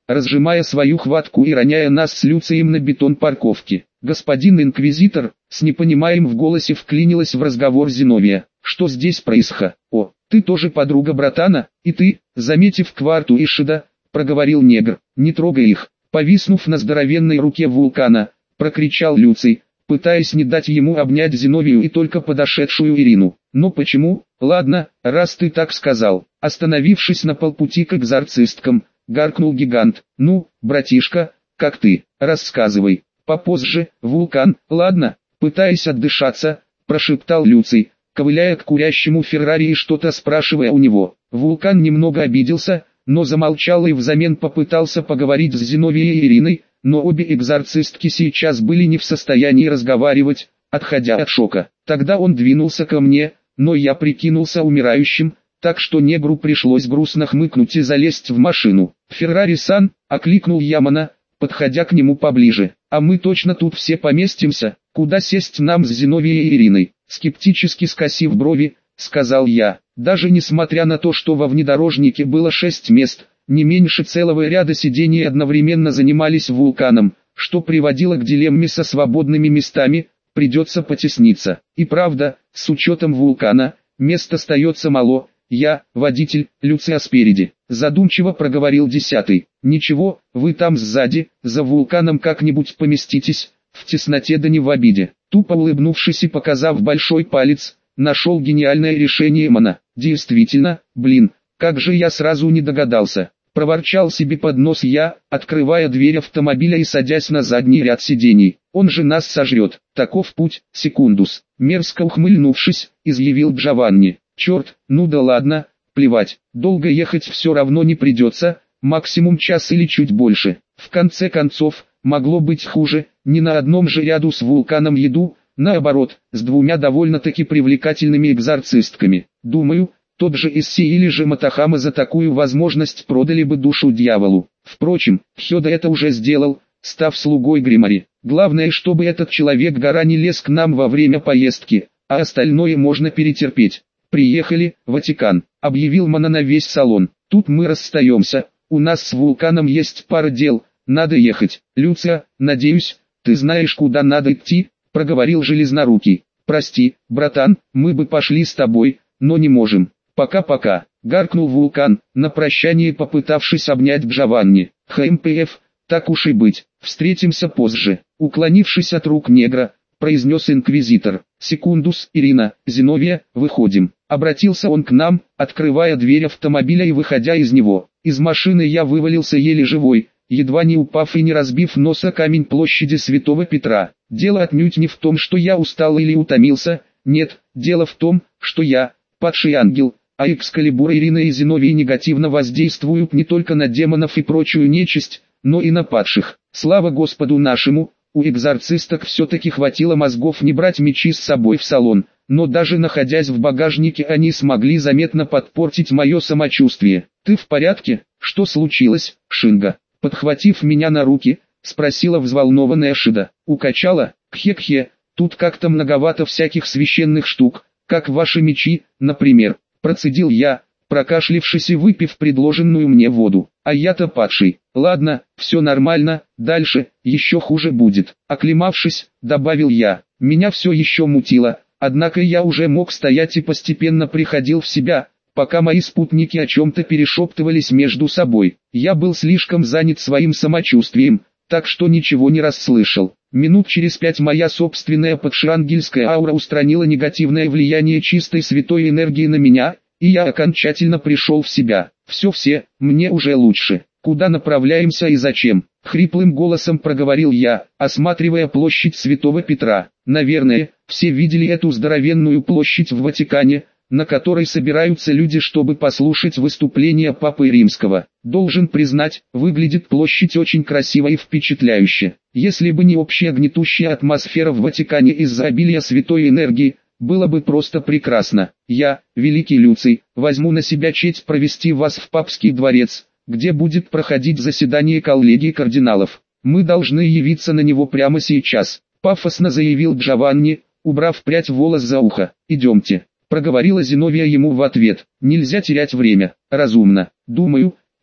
разжимая свою хватку и роняя нас с Люцием на бетон парковки. «Господин инквизитор», с непониманием в голосе вклинилась в разговор Зиновия, «что здесь происходит? О, ты тоже подруга братана, и ты, заметив кварту Ишида, проговорил негр, не трогай их». Повиснув на здоровенной руке вулкана, прокричал Люций, пытаясь не дать ему обнять Зиновию и только подошедшую Ирину. «Но почему? Ладно, раз ты так сказал». Остановившись на полпути к экзорцисткам, гаркнул гигант. «Ну, братишка, как ты? Рассказывай. Попозже, вулкан, ладно?» Пытаясь отдышаться, прошептал Люций, ковыляя к курящему Феррари и что-то спрашивая у него. Вулкан немного обиделся, но замолчал и взамен попытался поговорить с Зиновией и Ириной, но обе экзорцистки сейчас были не в состоянии разговаривать, отходя от шока. Тогда он двинулся ко мне, но я прикинулся умирающим, так что негру пришлось грустно хмыкнуть и залезть в машину. «Феррари-сан», — окликнул Ямана, подходя к нему поближе, «а мы точно тут все поместимся, куда сесть нам с Зиновией и Ириной?» Скептически скосив брови, сказал я, даже несмотря на то, что во внедорожнике было шесть мест, не меньше целого ряда сидений одновременно занимались вулканом, что приводило к дилемме со свободными местами, придется потесниться. И правда, с учетом вулкана, мест остается мало. «Я, водитель, Люция спереди», — задумчиво проговорил десятый. «Ничего, вы там сзади, за вулканом как-нибудь поместитесь, в тесноте да не в обиде». Тупо улыбнувшись и показав большой палец, нашел гениальное решение Мана. «Действительно, блин, как же я сразу не догадался», — проворчал себе под нос я, открывая дверь автомобиля и садясь на задний ряд сидений. «Он же нас сожрет, таков путь, секундус», — мерзко ухмыльнувшись, изъявил Джованни. «Черт, ну да ладно, плевать, долго ехать все равно не придется, максимум час или чуть больше. В конце концов, могло быть хуже, не на одном же ряду с вулканом еду, наоборот, с двумя довольно-таки привлекательными экзорцистками. Думаю, тот же Исси или же Матахама за такую возможность продали бы душу дьяволу. Впрочем, Хёда это уже сделал, став слугой Гримари. Главное, чтобы этот человек-гора не лез к нам во время поездки, а остальное можно перетерпеть». «Приехали, Ватикан», — объявил Мана на весь салон. «Тут мы расстаемся, у нас с вулканом есть пара дел, надо ехать». «Люция, надеюсь, ты знаешь, куда надо идти», — проговорил Железнорукий. «Прости, братан, мы бы пошли с тобой, но не можем. Пока-пока», — гаркнул вулкан, на прощание попытавшись обнять Джованни. «ХМПФ, так уж и быть, встретимся позже», — уклонившись от рук негра, произнес инквизитор. «Секундус, Ирина, Зиновия, выходим». Обратился он к нам, открывая дверь автомобиля и выходя из него. Из машины я вывалился еле живой, едва не упав и не разбив нос о камень площади Святого Петра. Дело отнюдь не в том, что я устал или утомился, нет, дело в том, что я, падший ангел, а Экскалибур Ирина и Зиновий негативно воздействуют не только на демонов и прочую нечисть, но и на падших. Слава Господу нашему, у экзорцисток все-таки хватило мозгов не брать мечи с собой в салон. Но даже находясь в багажнике, они смогли заметно подпортить мое самочувствие. «Ты в порядке? Что случилось, Шинга?» Подхватив меня на руки, спросила взволнованная Шида. «Укачала? Кхе-кхе, тут как-то многовато всяких священных штук, как ваши мечи, например», процедил я, прокашлившись и выпив предложенную мне воду. «А я-то падший. Ладно, все нормально, дальше, еще хуже будет». Оклемавшись, добавил я, меня все еще мутило. Однако я уже мог стоять и постепенно приходил в себя, пока мои спутники о чем-то перешептывались между собой. Я был слишком занят своим самочувствием, так что ничего не расслышал. Минут через пять моя собственная подшангельская аура устранила негативное влияние чистой святой энергии на меня, и я окончательно пришел в себя. «Все-все, мне уже лучше. Куда направляемся и зачем?» Хриплым голосом проговорил я, осматривая площадь Святого Петра. Наверное, все видели эту здоровенную площадь в Ватикане, на которой собираются люди, чтобы послушать выступление Папы Римского. Должен признать, выглядит площадь очень красиво и впечатляюще. Если бы не общая гнетущая атмосфера в Ватикане из-за обилия святой энергии, было бы просто прекрасно. Я, великий Люций, возьму на себя честь провести вас в папский дворец, где будет проходить заседание коллегии кардиналов. Мы должны явиться на него прямо сейчас», — пафосно заявил Джованни, убрав прядь волос за ухо. «Идемте», — проговорила Зиновия ему в ответ. «Нельзя терять время, разумно. Думаю,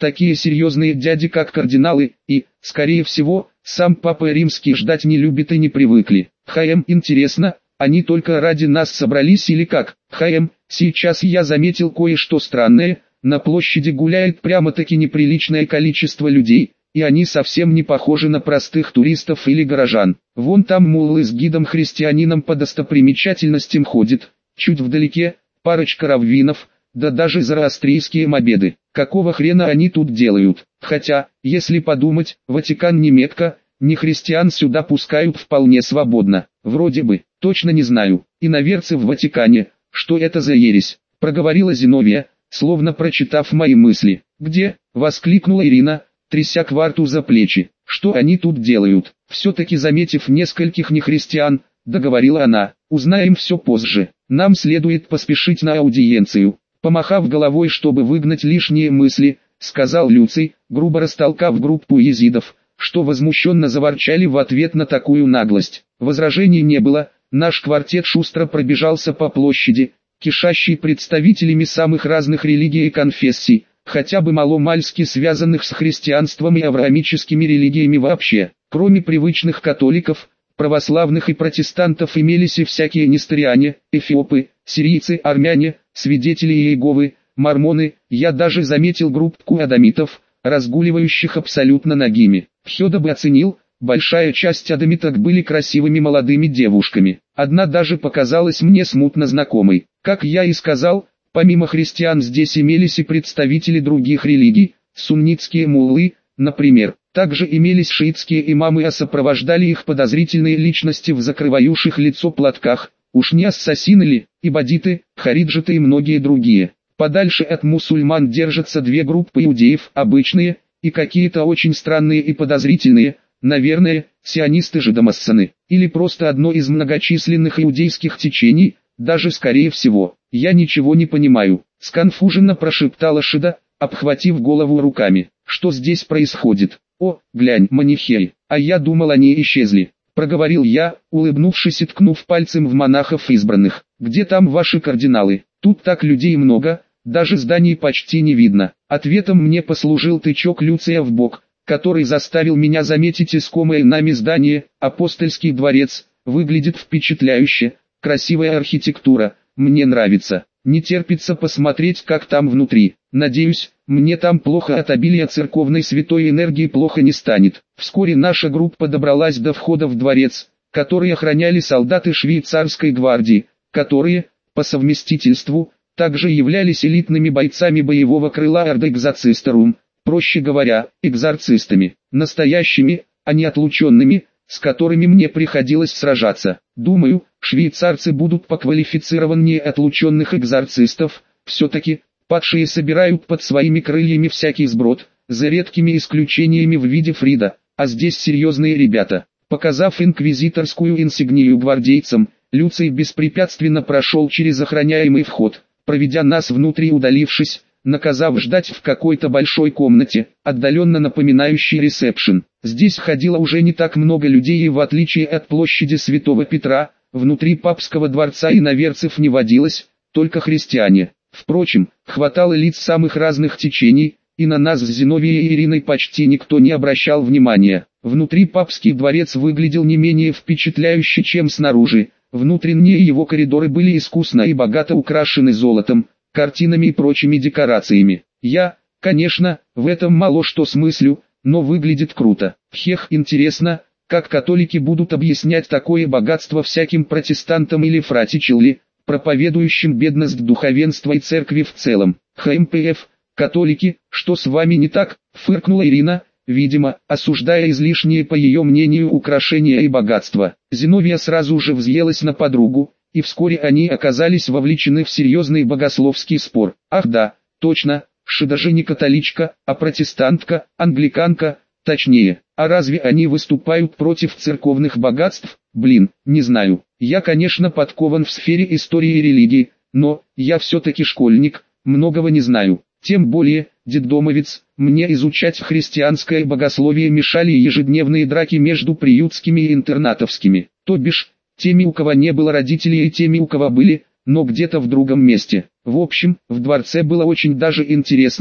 такие серьезные дяди как кардиналы, и, скорее всего, сам Папа Римский ждать не любит и не привыкли. Хм, интересно, они только ради нас собрались или как? Хм, сейчас я заметил кое-что странное, на площади гуляет прямо-таки неприличное количество людей, и они совсем не похожи на простых туристов или горожан. Вон там муллы с гидом-христианином по достопримечательностям ходит, чуть вдалеке, парочка раввинов, да даже зороастрийские мобеды. Какого хрена они тут делают? Хотя, если подумать, Ватикан не Мекка, ни христиан сюда пускают вполне свободно. Вроде бы, точно не знаю. Иноверцы в Ватикане, что это за ересь? Проговорила Зиновия, словно прочитав мои мысли. «Где?» — воскликнула Ирина, тряся Кварту за плечи. «Что они тут делают?» Все-таки заметив нескольких нехристиан, договорила она. «Узнаем все позже. Нам следует поспешить на аудиенцию». Помахав головой, чтобы выгнать лишние мысли, сказал Люций, грубо растолкав группу езидов, что возмущенно заворчали в ответ на такую наглость. Возражений не было, наш квартет шустро пробежался по площади, кишащей представителями самых разных религий и конфессий, хотя бы маломальски связанных с христианством и авраамическими религиями вообще. Кроме привычных католиков, православных и протестантов имелись и всякие несториане, эфиопы, сирийцы, армяне, свидетели Иеговы, мормоны. Я даже заметил группку адамитов, разгуливающих абсолютно нагими. Хёда бы оценил, большая часть адамиток были красивыми молодыми девушками. Одна даже показалась мне смутно знакомой. Как я и сказал, помимо христиан здесь имелись и представители других религий, суннитские муллы, например. Также имелись шиитские имамы, а сопровождали их подозрительные личности в закрывающих лицо платках, уж не ассасины ли, ибадиты, хариджиты и многие другие. Подальше от мусульман держатся две группы иудеев, обычные, и какие-то очень странные и подозрительные, наверное, сионисты-жидомассоны, или просто одно из многочисленных иудейских течений, даже скорее всего. «Я ничего не понимаю», — сконфуженно прошептала Шида, обхватив голову руками. «Что здесь происходит?» «О, глянь, манихей, а я думал, они исчезли», — проговорил я, улыбнувшись и ткнув пальцем в монахов избранных. «Где там ваши кардиналы? Тут так людей много, даже зданий почти не видно». Ответом мне послужил тычок Люция в бок, который заставил меня заметить искомое нами здание. Апостольский дворец выглядит впечатляюще, красивая архитектура, мне нравится. Не терпится посмотреть, как там внутри. Надеюсь, мне там плохо от обилия церковной святой энергии плохо не станет. Вскоре наша группа добралась до входа в дворец, который охраняли солдаты швейцарской гвардии, которые, по совместительству, также являлись элитными бойцами боевого крыла Орды Экзорцисторум, проще говоря, экзорцистами, настоящими, а не отлученными, с которыми мне приходилось сражаться. Думаю, швейцарцы будут поквалифицированнее отлученных экзорцистов. Все-таки, падшие собирают под своими крыльями всякий сброд, за редкими исключениями в виде Фрида, а здесь серьезные ребята. Показав инквизиторскую инсигнию гвардейцам, Люций беспрепятственно прошел через охраняемый вход, проведя нас внутрь и удалившись, наказав ждать в какой-то большой комнате, отдаленно напоминающей ресепшн. Здесь ходило уже не так много людей, и в отличие от площади Святого Петра, внутри папского дворца иноверцев не водилось, только христиане. Впрочем, хватало лиц самых разных течений, и на нас с Зиновией и Ириной почти никто не обращал внимания. Внутри папский дворец выглядел не менее впечатляюще, чем снаружи. Внутренние его коридоры были искусно и богато украшены золотом, картинами и прочими декорациями. Я, конечно, в этом мало что смыслю, но выглядит круто. Хех, интересно, как католики будут объяснять такое богатство всяким протестантам или фратичелли, проповедующим бедность духовенства и церкви в целом. ХМПФ, католики, что с вами не так, фыркнула Ирина, видимо, осуждая излишние по ее мнению украшения и богатства. Зиновия сразу же взъелась на подругу, и вскоре они оказались вовлечены в серьезный богословский спор. Ах да, точно, Шида же не католичка, а протестантка, англиканка, точнее. А разве они выступают против церковных богатств? Блин, не знаю. Я, конечно, подкован в сфере истории и религии, но я все-таки школьник, многого не знаю. Тем более, детдомовец, мне изучать христианское богословие мешали ежедневные драки между приютскими и интернатовскими, то бишь, теми, у кого не было родителей, и теми, у кого были, но где-то в другом месте. В общем, в дворце было очень даже интересно,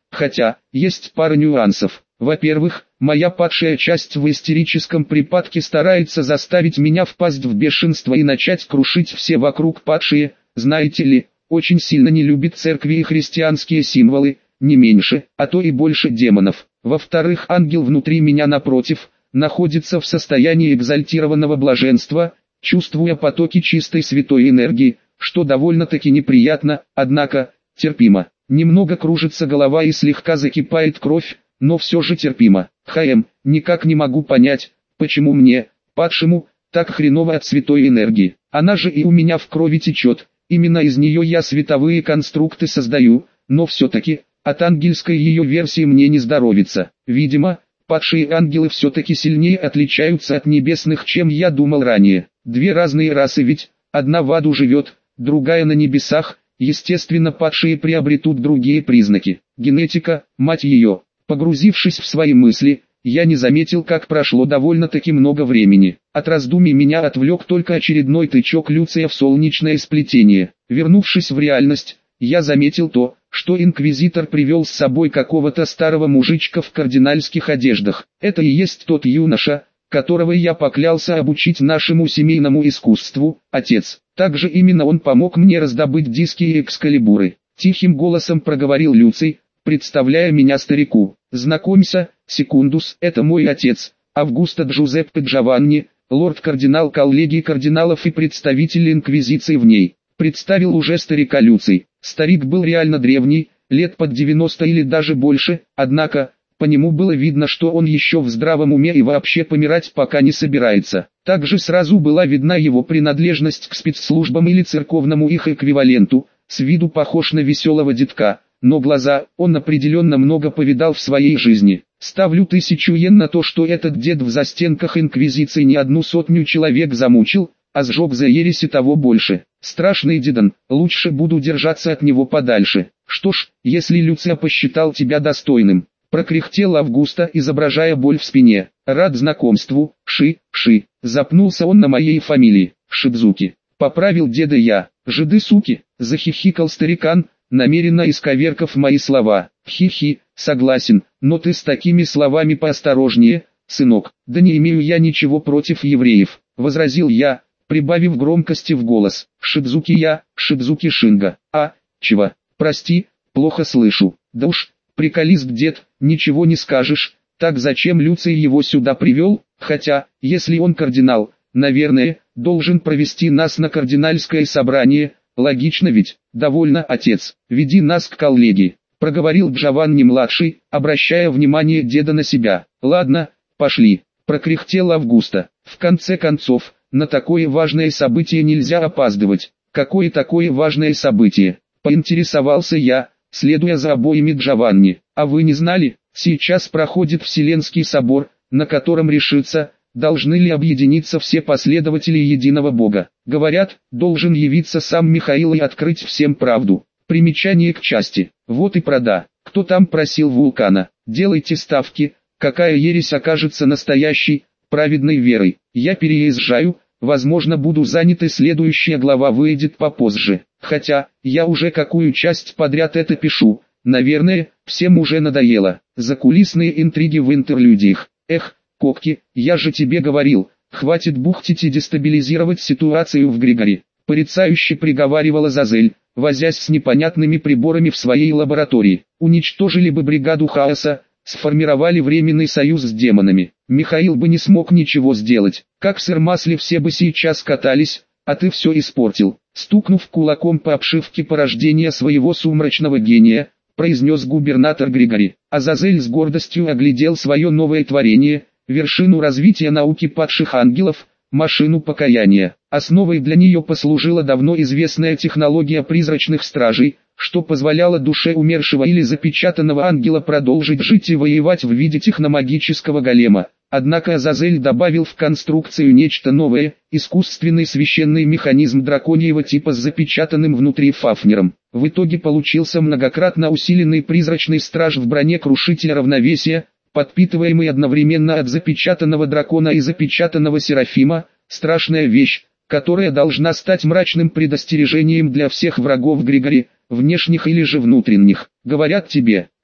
Хотя, есть пара нюансов. Во-первых, моя падшая часть в истерическом припадке старается заставить меня впасть в бешенство и начать крушить все вокруг падшие, знаете ли, очень сильно не любит церкви и христианские символы, не меньше, а то и больше демонов. Во-вторых, ангел внутри меня напротив, находится в состоянии экзальтированного блаженства, чувствуя потоки чистой святой энергии, что довольно-таки неприятно, однако, терпимо. Немного кружится голова и слегка закипает кровь, но все же терпимо. ХМ, никак не могу понять, почему мне, падшему, так хреново от святой энергии. Она же и у меня в крови течет, именно из нее я световые конструкты создаю, но все-таки, от ангельской ее версии мне не здоровится. Видимо, падшие ангелы все-таки сильнее отличаются от небесных, чем я думал ранее. Две разные расы ведь, одна в аду живет, другая на небесах, естественно падшие приобретут другие признаки. Генетика, мать ее. Погрузившись в свои мысли, я не заметил, как прошло довольно-таки много времени. От раздумий меня отвлек только очередной тычок Люция в солнечное сплетение. Вернувшись в реальность, я заметил то, что инквизитор привел с собой какого-то старого мужичка в кардинальских одеждах. Это и есть тот юноша, которого я поклялся обучить нашему семейному искусству, отец. Также именно он помог мне раздобыть диски и экскалибуры. Тихим голосом проговорил Люций, представляя меня старику. Знакомься, Секундус, это мой отец, Августо Джузеппе Джованни, лорд-кардинал коллегии кардиналов и представитель инквизиции в ней. Представил уже старика Люций. Старик был реально древний, лет под девяносто или даже больше, однако, по нему было видно, что он еще в здравом уме и вообще помирать пока не собирается. Также сразу была видна его принадлежность к спецслужбам или церковному их эквиваленту, с виду похож на веселого детка. Но глаза, он определенно много повидал в своей жизни. Ставлю тысячу йен на то, что этот дед в застенках инквизиции не одну сотню человек замучил, а сжег за ереси того больше. Страшный дедан, лучше буду держаться от него подальше. Что ж, если Люция посчитал тебя достойным, прокряхтел Августа, изображая боль в спине. Рад знакомству, Ши, Ши. Запнулся он на моей фамилии, Шидзуки. Поправил деда я. Жиды суки, захихикал старикан, намеренно исковеркав мои слова. Хи-хи, согласен, но ты с такими словами поосторожнее, сынок. Да не имею я ничего против евреев, возразил я, прибавив громкости в голос. Шидзуки я, Шидзуки Шинга. А, чего? Прости, плохо слышу. Да уж, приколист дед, ничего не скажешь. Так зачем Люций его сюда привел? Хотя, если он кардинал, наверное, должен провести нас на кардинальское собрание. Логично ведь? Довольно, отец, веди нас к коллегии, проговорил Джованни-младший, обращая внимание деда на себя. Ладно, пошли, прокряхтел Августа. В конце концов, на такое важное событие нельзя опаздывать. Какое такое важное событие? Поинтересовался я, следуя за обоими Джованни. А вы не знали? Сейчас проходит Вселенский собор, на котором решится, должны ли объединиться все последователи единого Бога. Говорят, должен явиться сам Михаил и открыть всем правду. Примечание к части. Вот и прода. Кто там просил вулкана? Делайте ставки, какая ересь окажется настоящей, праведной верой. Я переезжаю, возможно буду занят и следующая глава выйдет попозже. Хотя, я уже какую часть подряд это пишу. Наверное, всем уже надоело. Закулисные интриги в интерлюдиях. Эх, Кокки, я же тебе говорил, хватит бухтить и дестабилизировать ситуацию в Григоре. Порицающе приговаривала Зазель, возясь с непонятными приборами в своей лаборатории. Уничтожили бы бригаду хаоса, сформировали временный союз с демонами. Михаил бы не смог ничего сделать. Как в сыр-масле все бы сейчас катались, а ты все испортил. Стукнув кулаком по обшивке порождения своего сумрачного гения, произнес губернатор Григори. Азазель с гордостью оглядел свое новое творение, вершину развития науки падших ангелов, машину покаяния. Основой для нее послужила давно известная технология призрачных стражей, что позволяло душе умершего или запечатанного ангела продолжить жить и воевать в виде техномагического голема. Однако Азазель добавил в конструкцию нечто новое, искусственный священный механизм драконьего типа с запечатанным внутри фафнером. В итоге получился многократно усиленный призрачный страж в броне крушителя равновесия, подпитываемый одновременно от запечатанного дракона и запечатанного серафима. Страшная вещь, которая должна стать мрачным предостережением для всех врагов Григори, внешних или же внутренних. Говорят тебе,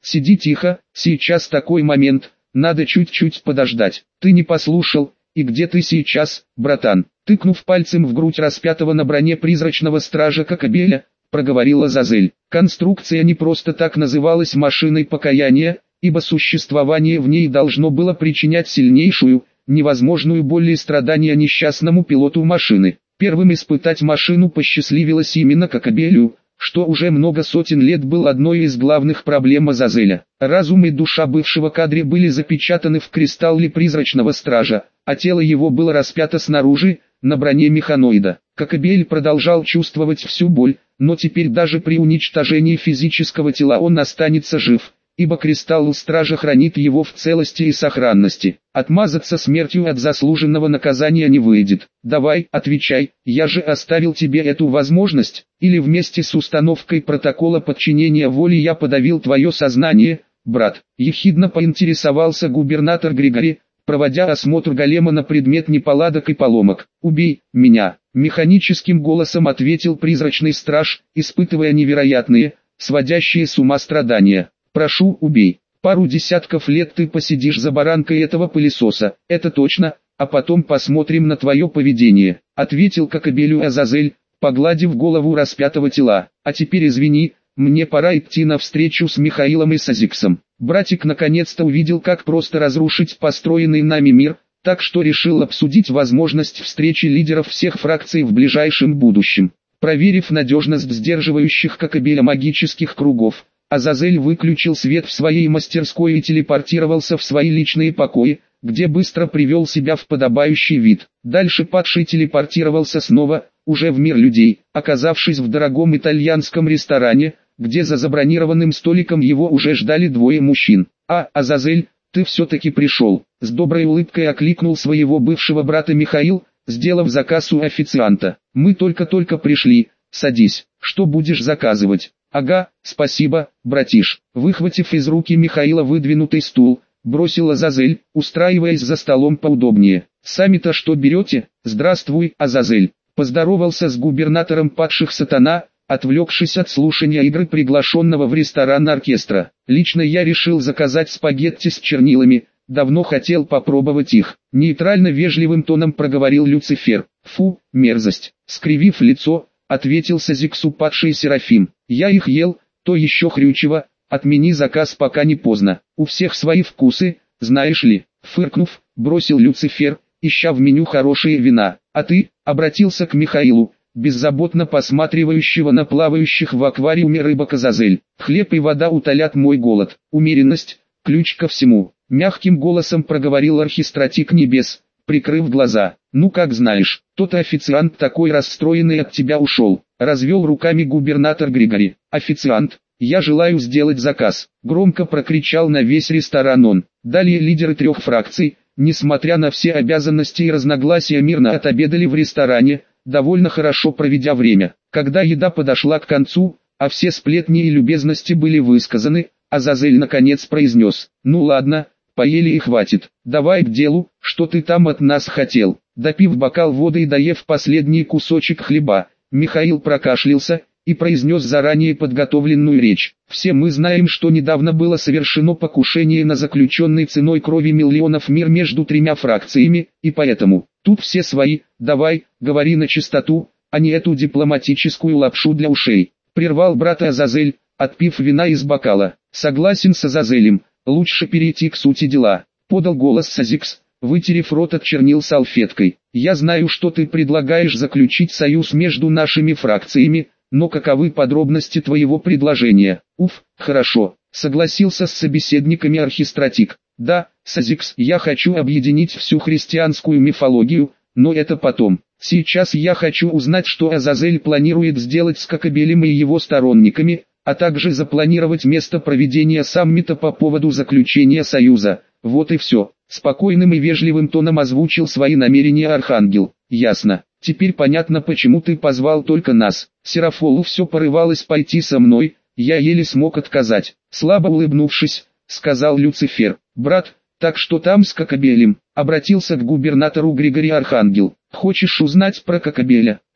Сиди тихо, сейчас такой момент, надо чуть-чуть подождать. Ты не послушал, и где ты сейчас, братан? Тыкнув пальцем в грудь распятого на броне призрачного стража Кокабеля, проговорила Азазель. Конструкция не просто так называлась машиной покаяния, ибо существование в ней должно было причинять сильнейшую, невозможную боль и страдания несчастному пилоту машины. Первым испытать машину посчастливилось именно Кокабелю, что уже много сотен лет был одной из главных проблем Азазеля. Разум и душа бывшего кадри были запечатаны в кристалле призрачного стража, а тело его было распято снаружи, на броне механоида. Кокабель продолжал чувствовать всю боль, но теперь даже при уничтожении физического тела он останется жив, ибо кристалл стража хранит его в целости и сохранности. Отмазаться смертью от заслуженного наказания не выйдет. Давай, отвечай, я же оставил тебе эту возможность, или вместе с установкой протокола подчинения воли я подавил твое сознание, брат? Ехидно поинтересовался губернатор Григори, проводя осмотр голема на предмет неполадок и поломок. «Убей меня!» — механическим голосом ответил призрачный страж, испытывая невероятные, сводящие с ума страдания. «Прошу, убей. Пару десятков лет ты посидишь за баранкой этого пылесоса, это точно, а потом посмотрим на твое поведение», — ответил Кокабелю Азазель, погладив голову распятого тела. «А теперь извини, мне пора идти на встречу с Михаилом и Сазиксом». Братик наконец-то увидел, как просто разрушить построенный нами мир, так что решил обсудить возможность встречи лидеров всех фракций в ближайшем будущем. Проверив надежность сдерживающих Кокабеля магических кругов, Азазель выключил свет в своей мастерской и телепортировался в свои личные покои, где быстро привел себя в подобающий вид. Дальше падший телепортировался снова, уже в мир людей, оказавшись в дорогом итальянском ресторане, где за забронированным столиком его уже ждали двое мужчин. «А, Азазель, ты все-таки пришел», — с доброй улыбкой окликнул своего бывшего брата Михаил, сделав заказ у официанта. «Мы только-только пришли, садись, что будешь заказывать?» «Ага, спасибо, братиш». Выхватив из руки Михаила выдвинутый стул, бросил Азазель, устраиваясь за столом поудобнее. «Сами-то что берете?» «Здравствуй, Азазель», — поздоровался с губернатором падших сатана, отвлекшись от слушания игры приглашенного в ресторан оркестра. «Лично я решил заказать спагетти с чернилами, давно хотел попробовать их», — нейтрально-вежливым тоном проговорил Люцифер. «Фу, мерзость», — скривив лицо, ответил Сазиксу падший Серафим. «Я их ел, то еще хрючево, отмени заказ пока не поздно, у всех свои вкусы, знаешь ли», — фыркнув, бросил Люцифер, ища в меню хорошие вина. «А ты?» — обратился к Михаилу, беззаботно посматривающего на плавающих в аквариуме рыбок Азазель. «Хлеб и вода утолят мой голод. Умеренность – ключ ко всему», – мягким голосом проговорил архистратик небес, прикрыв глаза. «Ну как знаешь». «Тот официант такой расстроенный от тебя ушел», – развел руками губернатор Григори. «Официант, я желаю сделать заказ», – громко прокричал на весь ресторан он. Далее лидеры трех фракций, несмотря на все обязанности и разногласия, мирно отобедали в ресторане, довольно хорошо проведя время. Когда еда подошла к концу, а все сплетни и любезности были высказаны, Азазель наконец произнес: «Ну ладно, поели и хватит, давай к делу, что ты там от нас хотел». Допив бокал воды и доев последний кусочек хлеба, Михаил прокашлялся и произнес заранее подготовленную речь. «Все мы знаем, что недавно было совершено покушение на заключенный ценой крови миллионов мир между тремя фракциями, и поэтому, тут все свои, давай, говори на чистоту, а не эту дипломатическую лапшу для ушей», — прервал брата Азазель, отпив вина из бокала. «Согласен с Азазелем, лучше перейти к сути дела», — подал голос Сазикс, вытерев рот от чернил салфеткой. «Я знаю, что ты предлагаешь заключить союз между нашими фракциями, но каковы подробности твоего предложения?» «Уф, хорошо», — согласился с собеседниками архистратик. «Да, Сазикс, я хочу объединить всю христианскую мифологию, но это потом. Сейчас я хочу узнать, что Азазель планирует сделать с Кокабелем и его сторонниками, а также запланировать место проведения саммита по поводу заключения союза. Вот и все». Спокойным и вежливым тоном озвучил свои намерения Архангел. «Ясно. Теперь понятно, почему ты позвал только нас. Серафолу все порывалось пойти со мной, я еле смог отказать». Слабо улыбнувшись, сказал Люцифер. «Брат, так что там с Кокабелем?» Обратился к губернатору Григорий Архангел. «Хочешь узнать про Кокабеля?»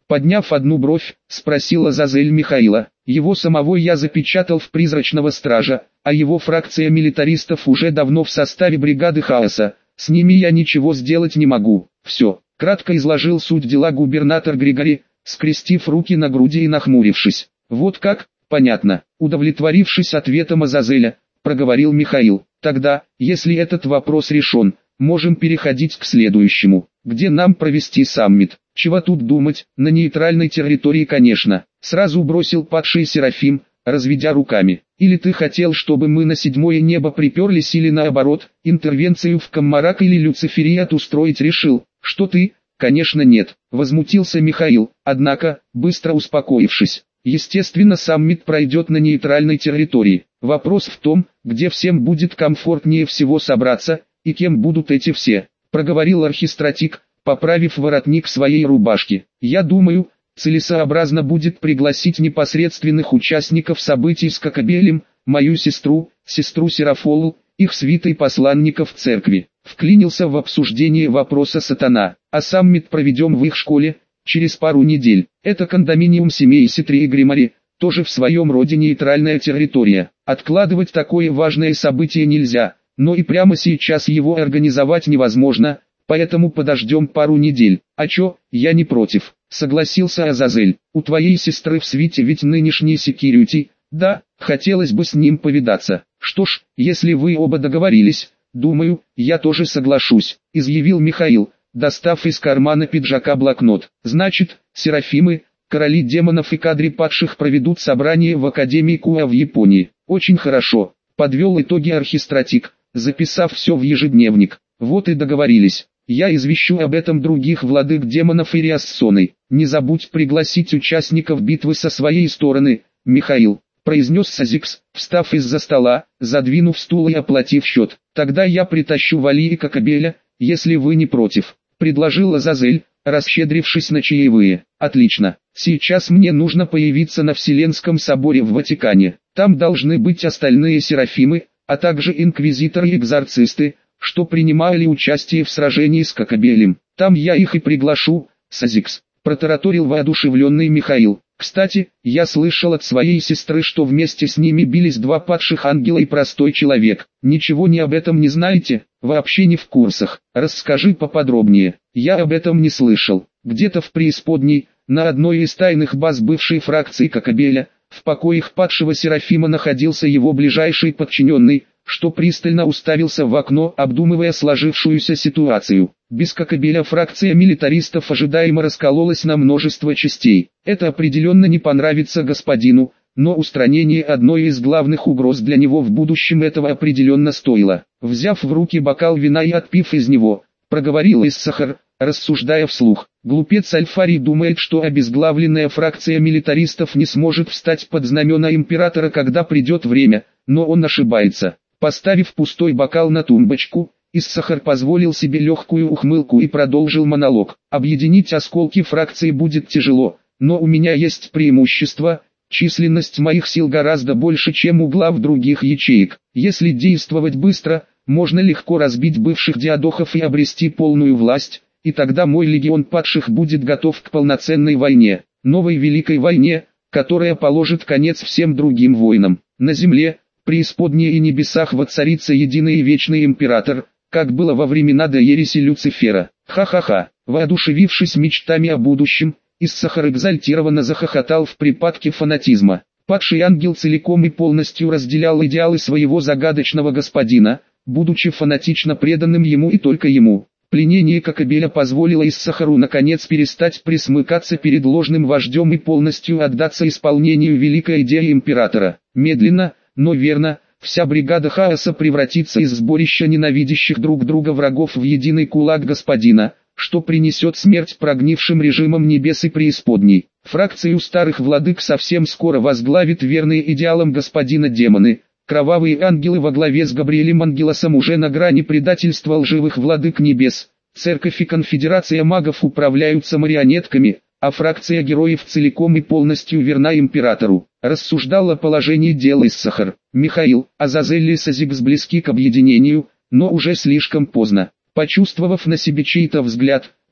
Подняв одну бровь, спросил Азазель Михаила. Его самого я запечатал в призрачного стража, а его фракция милитаристов уже давно в составе бригады хаоса. С ними я ничего сделать не могу. Все. Кратко изложил суть дела губернатор Григорий, скрестив руки на груди и нахмурившись. Вот как? Понятно. Удовлетворившись ответом Азазеля, проговорил Михаил. Тогда, если этот вопрос решен, можем переходить к следующему. Где нам провести саммит? Чего тут думать, на нейтральной территории, конечно. Сразу бросил падший Серафим, разведя руками. Или ты хотел, чтобы мы на седьмое небо приперлись, или наоборот, интервенцию в Каммарак или Люцифериат устроить решил? Что ты? Конечно нет, возмутился Михаил, однако, быстро успокоившись. Естественно, саммит пройдет на нейтральной территории. Вопрос в том, где всем будет комфортнее всего собраться, и кем будут эти все, проговорил архистратик, поправив воротник своей рубашки. Я думаю, целесообразно будет пригласить непосредственных участников событий с Кокабелем, мою сестру, сестру Серафолу, их свитой посланников церкви. Вклинился в обсуждение вопроса сатана. А саммит проведем в их школе, через пару недель. Это кондоминиум семей Ситри и Гримари, тоже в своем роде нейтральная территория. Откладывать такое важное событие нельзя, но и прямо сейчас его организовать невозможно, поэтому подождем пару недель. А чё, я не против, согласился Азазель. У твоей сестры в свите ведь нынешний секьюрити, да, хотелось бы с ним повидаться. Что ж, если вы оба договорились, думаю, я тоже соглашусь, изъявил Михаил, достав из кармана пиджака блокнот. Значит, Серафимы, короли демонов и кадри падших проведут собрание в Академии Куа в Японии. Очень хорошо, подвел итоги архистратик, записав все в ежедневник. Вот и договорились. Я извещу об этом других владык демонов и Риассоны. Не забудь пригласить участников битвы со своей стороны, Михаил, произнес Сазикс, встав из-за стола, задвинув стул и оплатив счет. Тогда я притащу Вали и Кокабеля, если вы не против, предложил Азазель, расщедрившись на чаевые. Отлично, сейчас мне нужно появиться на Вселенском соборе в Ватикане. Там должны быть остальные Серафимы, а также инквизиторы и экзорцисты, что принимали участие в сражении с Кокабелем. Там я их и приглашу, Сазикс, протараторил воодушевленный Михаил. Кстати, я слышал от своей сестры, что вместе с ними бились два падших ангела и простой человек. Ничего не об этом не знаете? Вообще не в курсах. Расскажи поподробнее. Я об этом не слышал. Где-то в преисподней, на одной из тайных баз бывшей фракции Кокабеля, в покоях падшего Серафима находился его ближайший подчиненный, что пристально уставился в окно, обдумывая сложившуюся ситуацию. Без Кокабеля фракция милитаристов ожидаемо раскололась на множество частей. Это определенно не понравится господину, но устранение одной из главных угроз для него в будущем этого определенно стоило. Взяв в руки бокал вина и отпив из него, проговорил Иссахар, рассуждая вслух. Глупец Альфарий думает, что обезглавленная фракция милитаристов не сможет встать под знамена императора, когда придет время, но он ошибается. Поставив пустой бокал на тумбочку, Иссахар позволил себе легкую ухмылку и продолжил монолог. Объединить осколки фракции будет тяжело, но у меня есть преимущество. Численность моих сил гораздо больше, чем у глав других ячеек. Если действовать быстро, можно легко разбить бывших диадохов и обрести полную власть, и тогда мой легион падших будет готов к полноценной войне, новой великой войне, которая положит конец всем другим войнам. На земле, преисподней и небесах воцарится единый и вечный император, как было во времена до ереси Люцифера. Ха-ха-ха, воодушевившись мечтами о будущем, Иссахар экзальтированно захохотал в припадке фанатизма. Падший ангел целиком и полностью разделял идеалы своего загадочного господина, будучи фанатично преданным ему и только ему. Пленение Кокабеля позволило Иссахару наконец перестать присмыкаться перед ложным вождем и полностью отдаться исполнению великой идеи императора. Медленно, но верно, вся бригада хаоса превратится из сборища ненавидящих друг друга врагов в единый кулак господина, что принесет смерть прогнившим режимам небес и преисподней. Фракцию старых владык совсем скоро возглавит верные идеалам господина демоны. Кровавые ангелы во главе с Габриэлем Ангелосом уже на грани предательства лживых владык небес. Церковь и конфедерация магов управляются марионетками, а фракция героев целиком и полностью верна императору. Рассуждал о положении дел Иссахар. Михаил, Азазель и Сазикс близки к объединению, но уже слишком поздно. Почувствовав на себе чей-то взгляд,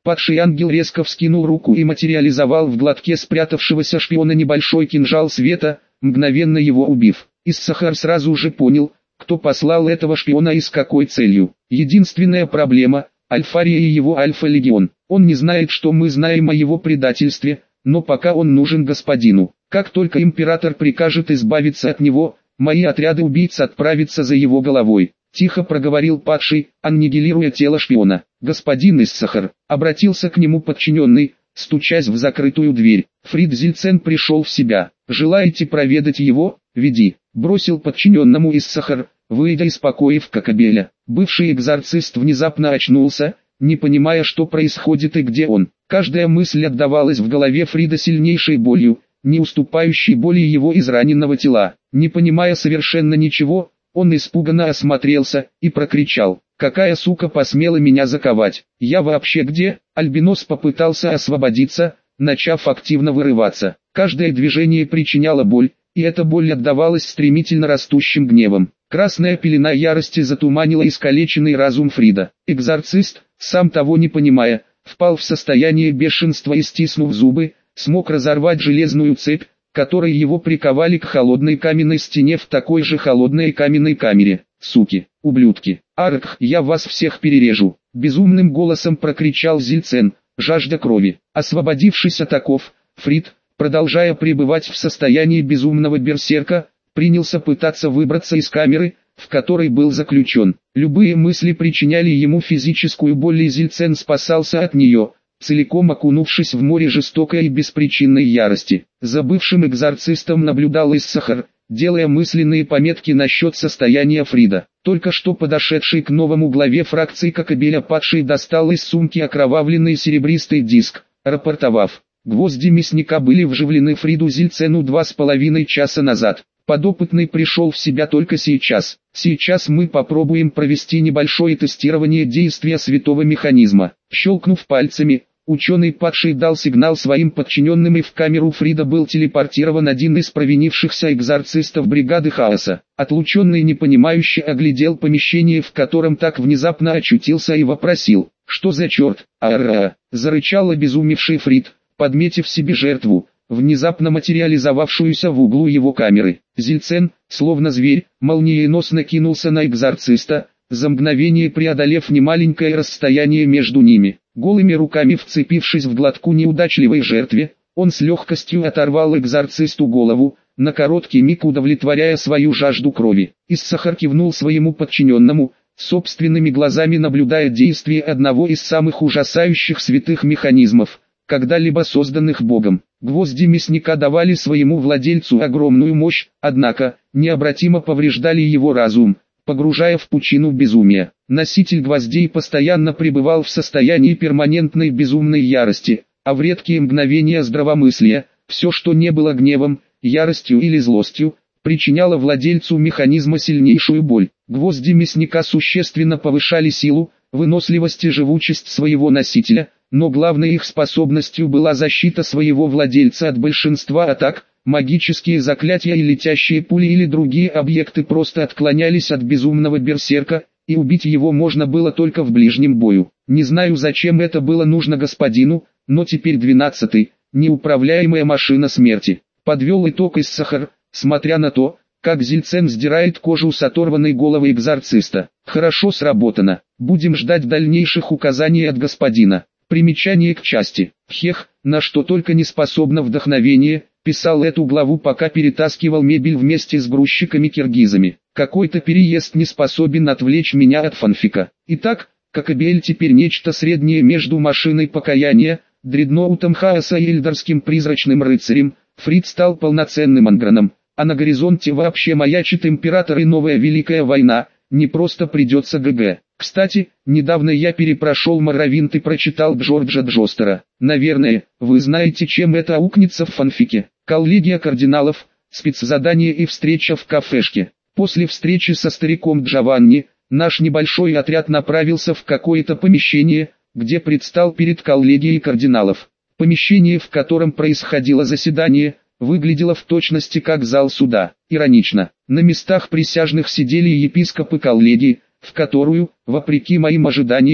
Падший ангел резко вскинул руку и материализовал в глотке спрятавшегося шпиона небольшой кинжал света, мгновенно его убив. Иссахар сразу же понял, кто послал этого шпиона и с какой целью. Единственная проблема – Альфария и его Альфа-легион. Он не знает, что мы знаем о его предательстве, но пока он нужен господину. Как только император прикажет избавиться от него, мои отряды убийц отправятся за его головой. Тихо проговорил падший, аннигилируя тело шпиона. Господин Иссахар, обратился к нему подчиненный, стучась в закрытую дверь. Фрид Зильцен пришел в себя. Желаете проведать его? Веди. Бросил подчиненному Иссахар, выйдя из покоев Кокабеля. Бывший экзорцист внезапно очнулся, не понимая, что происходит и где он. Каждая мысль отдавалась в голове Фрида сильнейшей болью, не уступающей боли его израненного тела. Не понимая совершенно ничего, он испуганно осмотрелся и прокричал: «Какая сука посмела меня заковать? Я вообще где?» Альбинос попытался освободиться, начав активно вырываться. Каждое движение причиняло боль, и эта боль отдавалась стремительно растущим гневом. Красная пелена ярости затуманила искалеченный разум Фрида. Экзорцист, сам того не понимая, впал в состояние бешенства и, стиснув зубы, смог разорвать железную цепь, которой его приковали к холодной каменной стене в такой же холодной каменной камере. «Суки, ублюдки, Аркх, я вас всех перережу!» Безумным голосом прокричал Зильцен, жажда крови. Освободившись от оков, Фрид, продолжая пребывать в состоянии безумного берсерка, принялся пытаться выбраться из камеры, в которой был заключен. Любые мысли причиняли ему физическую боль, и Зильцен спасался от нее, целиком окунувшись в море жестокой и беспричинной ярости. За бывшим экзорцистом наблюдал Иссахар, делая мысленные пометки насчет состояния Фрида. Только что подошедший к новому главе фракции Кокабеля падший достал из сумки окровавленный серебристый диск, рапортовав: гвозди мясника были вживлены Фриду Зильцену два с половиной часа назад. Подопытный пришел в себя только сейчас. Сейчас мы попробуем провести небольшое тестирование действия святого механизма. Щелкнув пальцами, ученый падший дал сигнал своим подчиненным, и в камеру Фрида был телепортирован один из провинившихся экзорцистов бригады хаоса. Отлученный непонимающе оглядел помещение, в котором так внезапно очутился, и вопросил: «Что за черт?» «Ара!» — зарычал обезумевший Фрид, подметив себе жертву, внезапно материализовавшуюся в углу его камеры. Зильцен, словно зверь, молниеносно кинулся на экзорциста, за мгновение преодолев немаленькое расстояние между ними. Голыми руками вцепившись в глотку неудачливой жертве, он с легкостью оторвал экзорцисту голову, на короткий миг удовлетворяя свою жажду крови. Иссахар кивнул своему подчиненному, собственными глазами наблюдая действие одного из самых ужасающих святых механизмов, когда-либо созданных Богом. Гвозди мясника давали своему владельцу огромную мощь, однако, необратимо повреждали его разум, погружая в пучину безумия. Носитель гвоздей постоянно пребывал в состоянии перманентной безумной ярости, а в редкие мгновения здравомыслия, все, что не было гневом, яростью или злостью, причиняло владельцу механизма сильнейшую боль. Гвозди мясника существенно повышали силу, выносливость и живучесть своего носителя, но главной их способностью была защита своего владельца от большинства атак. Магические заклятия и летящие пули или другие объекты просто отклонялись от безумного берсерка, и убить его можно было только в ближнем бою. Не знаю, зачем это было нужно господину, но теперь двенадцатый, неуправляемая машина смерти. Подвел итог Иссахар, смотря на то, как Зильцен сдирает кожу с оторванной головы экзорциста. Хорошо сработано. Будем ждать дальнейших указаний от господина. Примечание к части. Хех, на что только не способно вдохновение, писал эту главу, пока перетаскивал мебель вместе с грузчиками-киргизами. Какой-то переезд не способен отвлечь меня от фанфика. Итак, Кокабель теперь нечто среднее между машиной покаяния, дредноутом хаоса и эльдарским призрачным рыцарем. Фрид стал полноценным анграном, а на горизонте вообще маячит император и новая великая война. Не просто придется ГГ. Кстати, недавно я перепрошел Моровинт и прочитал Джорджа Джостера. Наверное, вы знаете, чем это аукнется в фанфике. Коллегия кардиналов, спецзадание и встреча в кафешке. После встречи со стариком Джованни, наш небольшой отряд направился в какое-то помещение, где предстал перед коллегией кардиналов. Помещение, в котором происходило заседание, выглядело в точности как зал суда. Иронично, на местах присяжных сидели епископы коллегии, в которую, вопреки моим ожиданиям,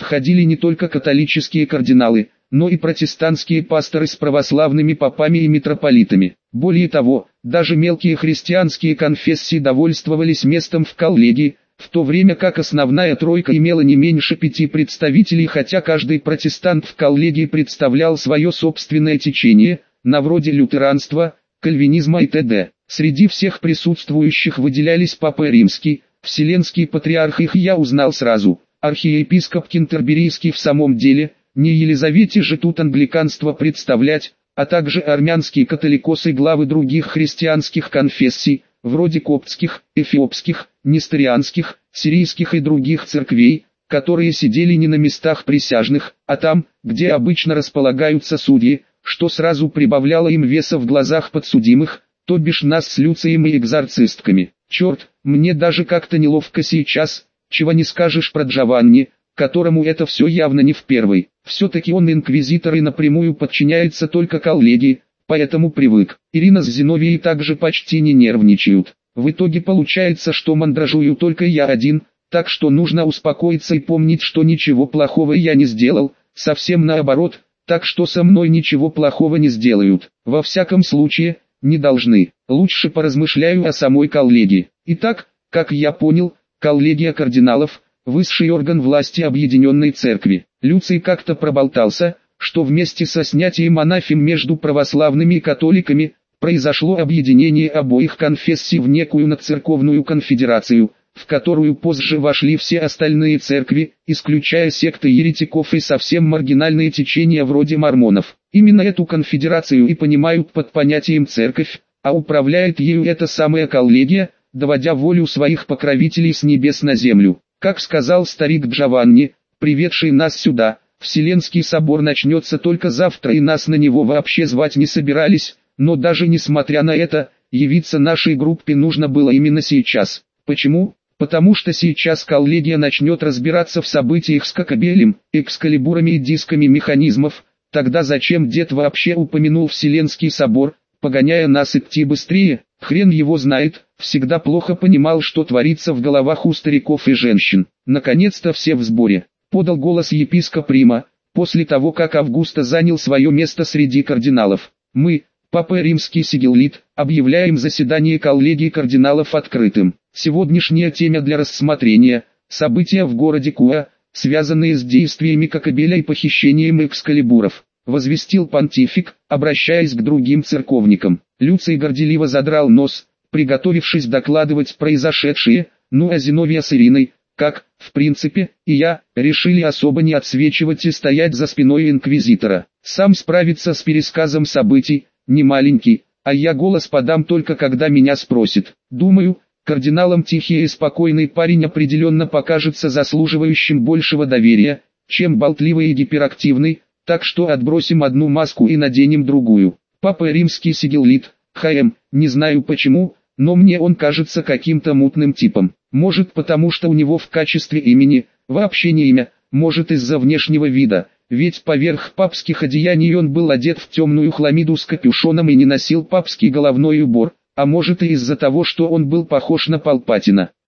входили не только католические кардиналы, но и протестантские пасторы с православными попами и митрополитами. Более того, даже мелкие христианские конфессии довольствовались местом в коллегии, в то время как основная тройка имела не меньше пяти представителей, хотя каждый протестант в коллегии представлял свое собственное течение, на вроде лютеранства, кальвинизма и т.д. Среди всех присутствующих выделялись Папа Римский, Вселенский Патриарх, их я узнал сразу, архиепископ Кентерберийский в самом деле, не Елизавете же тут англиканство представлять, а также армянские католикосы, главы других христианских конфессий, вроде коптских, эфиопских, несторианских, сирийских и других церквей, которые сидели не на местах присяжных, а там, где обычно располагаются судьи, что сразу прибавляло им веса в глазах подсудимых, то бишь нас с Люцием и экзорцистками. Черт, мне даже как-то неловко сейчас, чего не скажешь про Джованни, которому это все явно не в первый. Все-таки он инквизитор и напрямую подчиняется только коллегии, поэтому привык. Ирина с Зиновией также почти не нервничают. В итоге получается, что мандражую только я один, так что нужно успокоиться и помнить, что ничего плохого я не сделал, совсем наоборот, так что со мной ничего плохого не сделают. Во всяком случае, не должны. Лучше поразмышляю о самой коллегии. Итак, как я понял, коллегия кардиналов – высший орган власти Объединенной Церкви. Люций как-то проболтался, что вместе со снятием анафем между православными и католиками, произошло объединение обоих конфессий в некую надцерковную конфедерацию, в которую позже вошли все остальные церкви, исключая секты еретиков и совсем маргинальные течения вроде мормонов. Именно эту конфедерацию и понимают под понятием церковь, а управляет ею эта самая коллегия, доводя волю своих покровителей с небес на землю. Как сказал старик Джованни, приведший нас сюда, Вселенский собор начнется только завтра и нас на него вообще звать не собирались, но даже несмотря на это, явиться нашей группе нужно было именно сейчас. Почему? Потому что сейчас коллегия начнет разбираться в событиях с Кокабелем, экскалибурами и дисками механизмов. Тогда зачем дед вообще упомянул Вселенский собор, погоняя нас идти быстрее? Хрен его знает, всегда плохо понимал, что творится в головах у стариков и женщин. Наконец-то все в сборе, подал голос епископ Рима, после того как Августа занял свое место среди кардиналов. Мы, Папа Римский Сигиллит, объявляем заседание коллегии кардиналов открытым. Сегодняшняя тема для рассмотрения – события в городе Куа, связанные с действиями Кокабеля и похищением экскалибуров, возвестил понтифик, обращаясь к другим церковникам. Люций горделиво задрал нос, приготовившись докладывать произошедшее, ну а Зиновия с Ириной, как, в принципе, и я, решили особо не отсвечивать и стоять за спиной инквизитора. Сам справиться с пересказом событий, не маленький, а я голос подам только когда меня спросят. Думаю, кардиналам тихий и спокойный парень определенно покажется заслуживающим большего доверия, чем болтливый и гиперактивный, так что отбросим одну маску и наденем другую. Папа Римский Сигиллит, ХМ, не знаю почему, но мне он кажется каким-то мутным типом. Может потому что у него в качестве имени, вообще не имя, может из-за внешнего вида, ведь поверх папских одеяний он был одет в темную хламиду с капюшоном и не носил папский головной убор, а может и из-за того, что он был похож на Палпатина.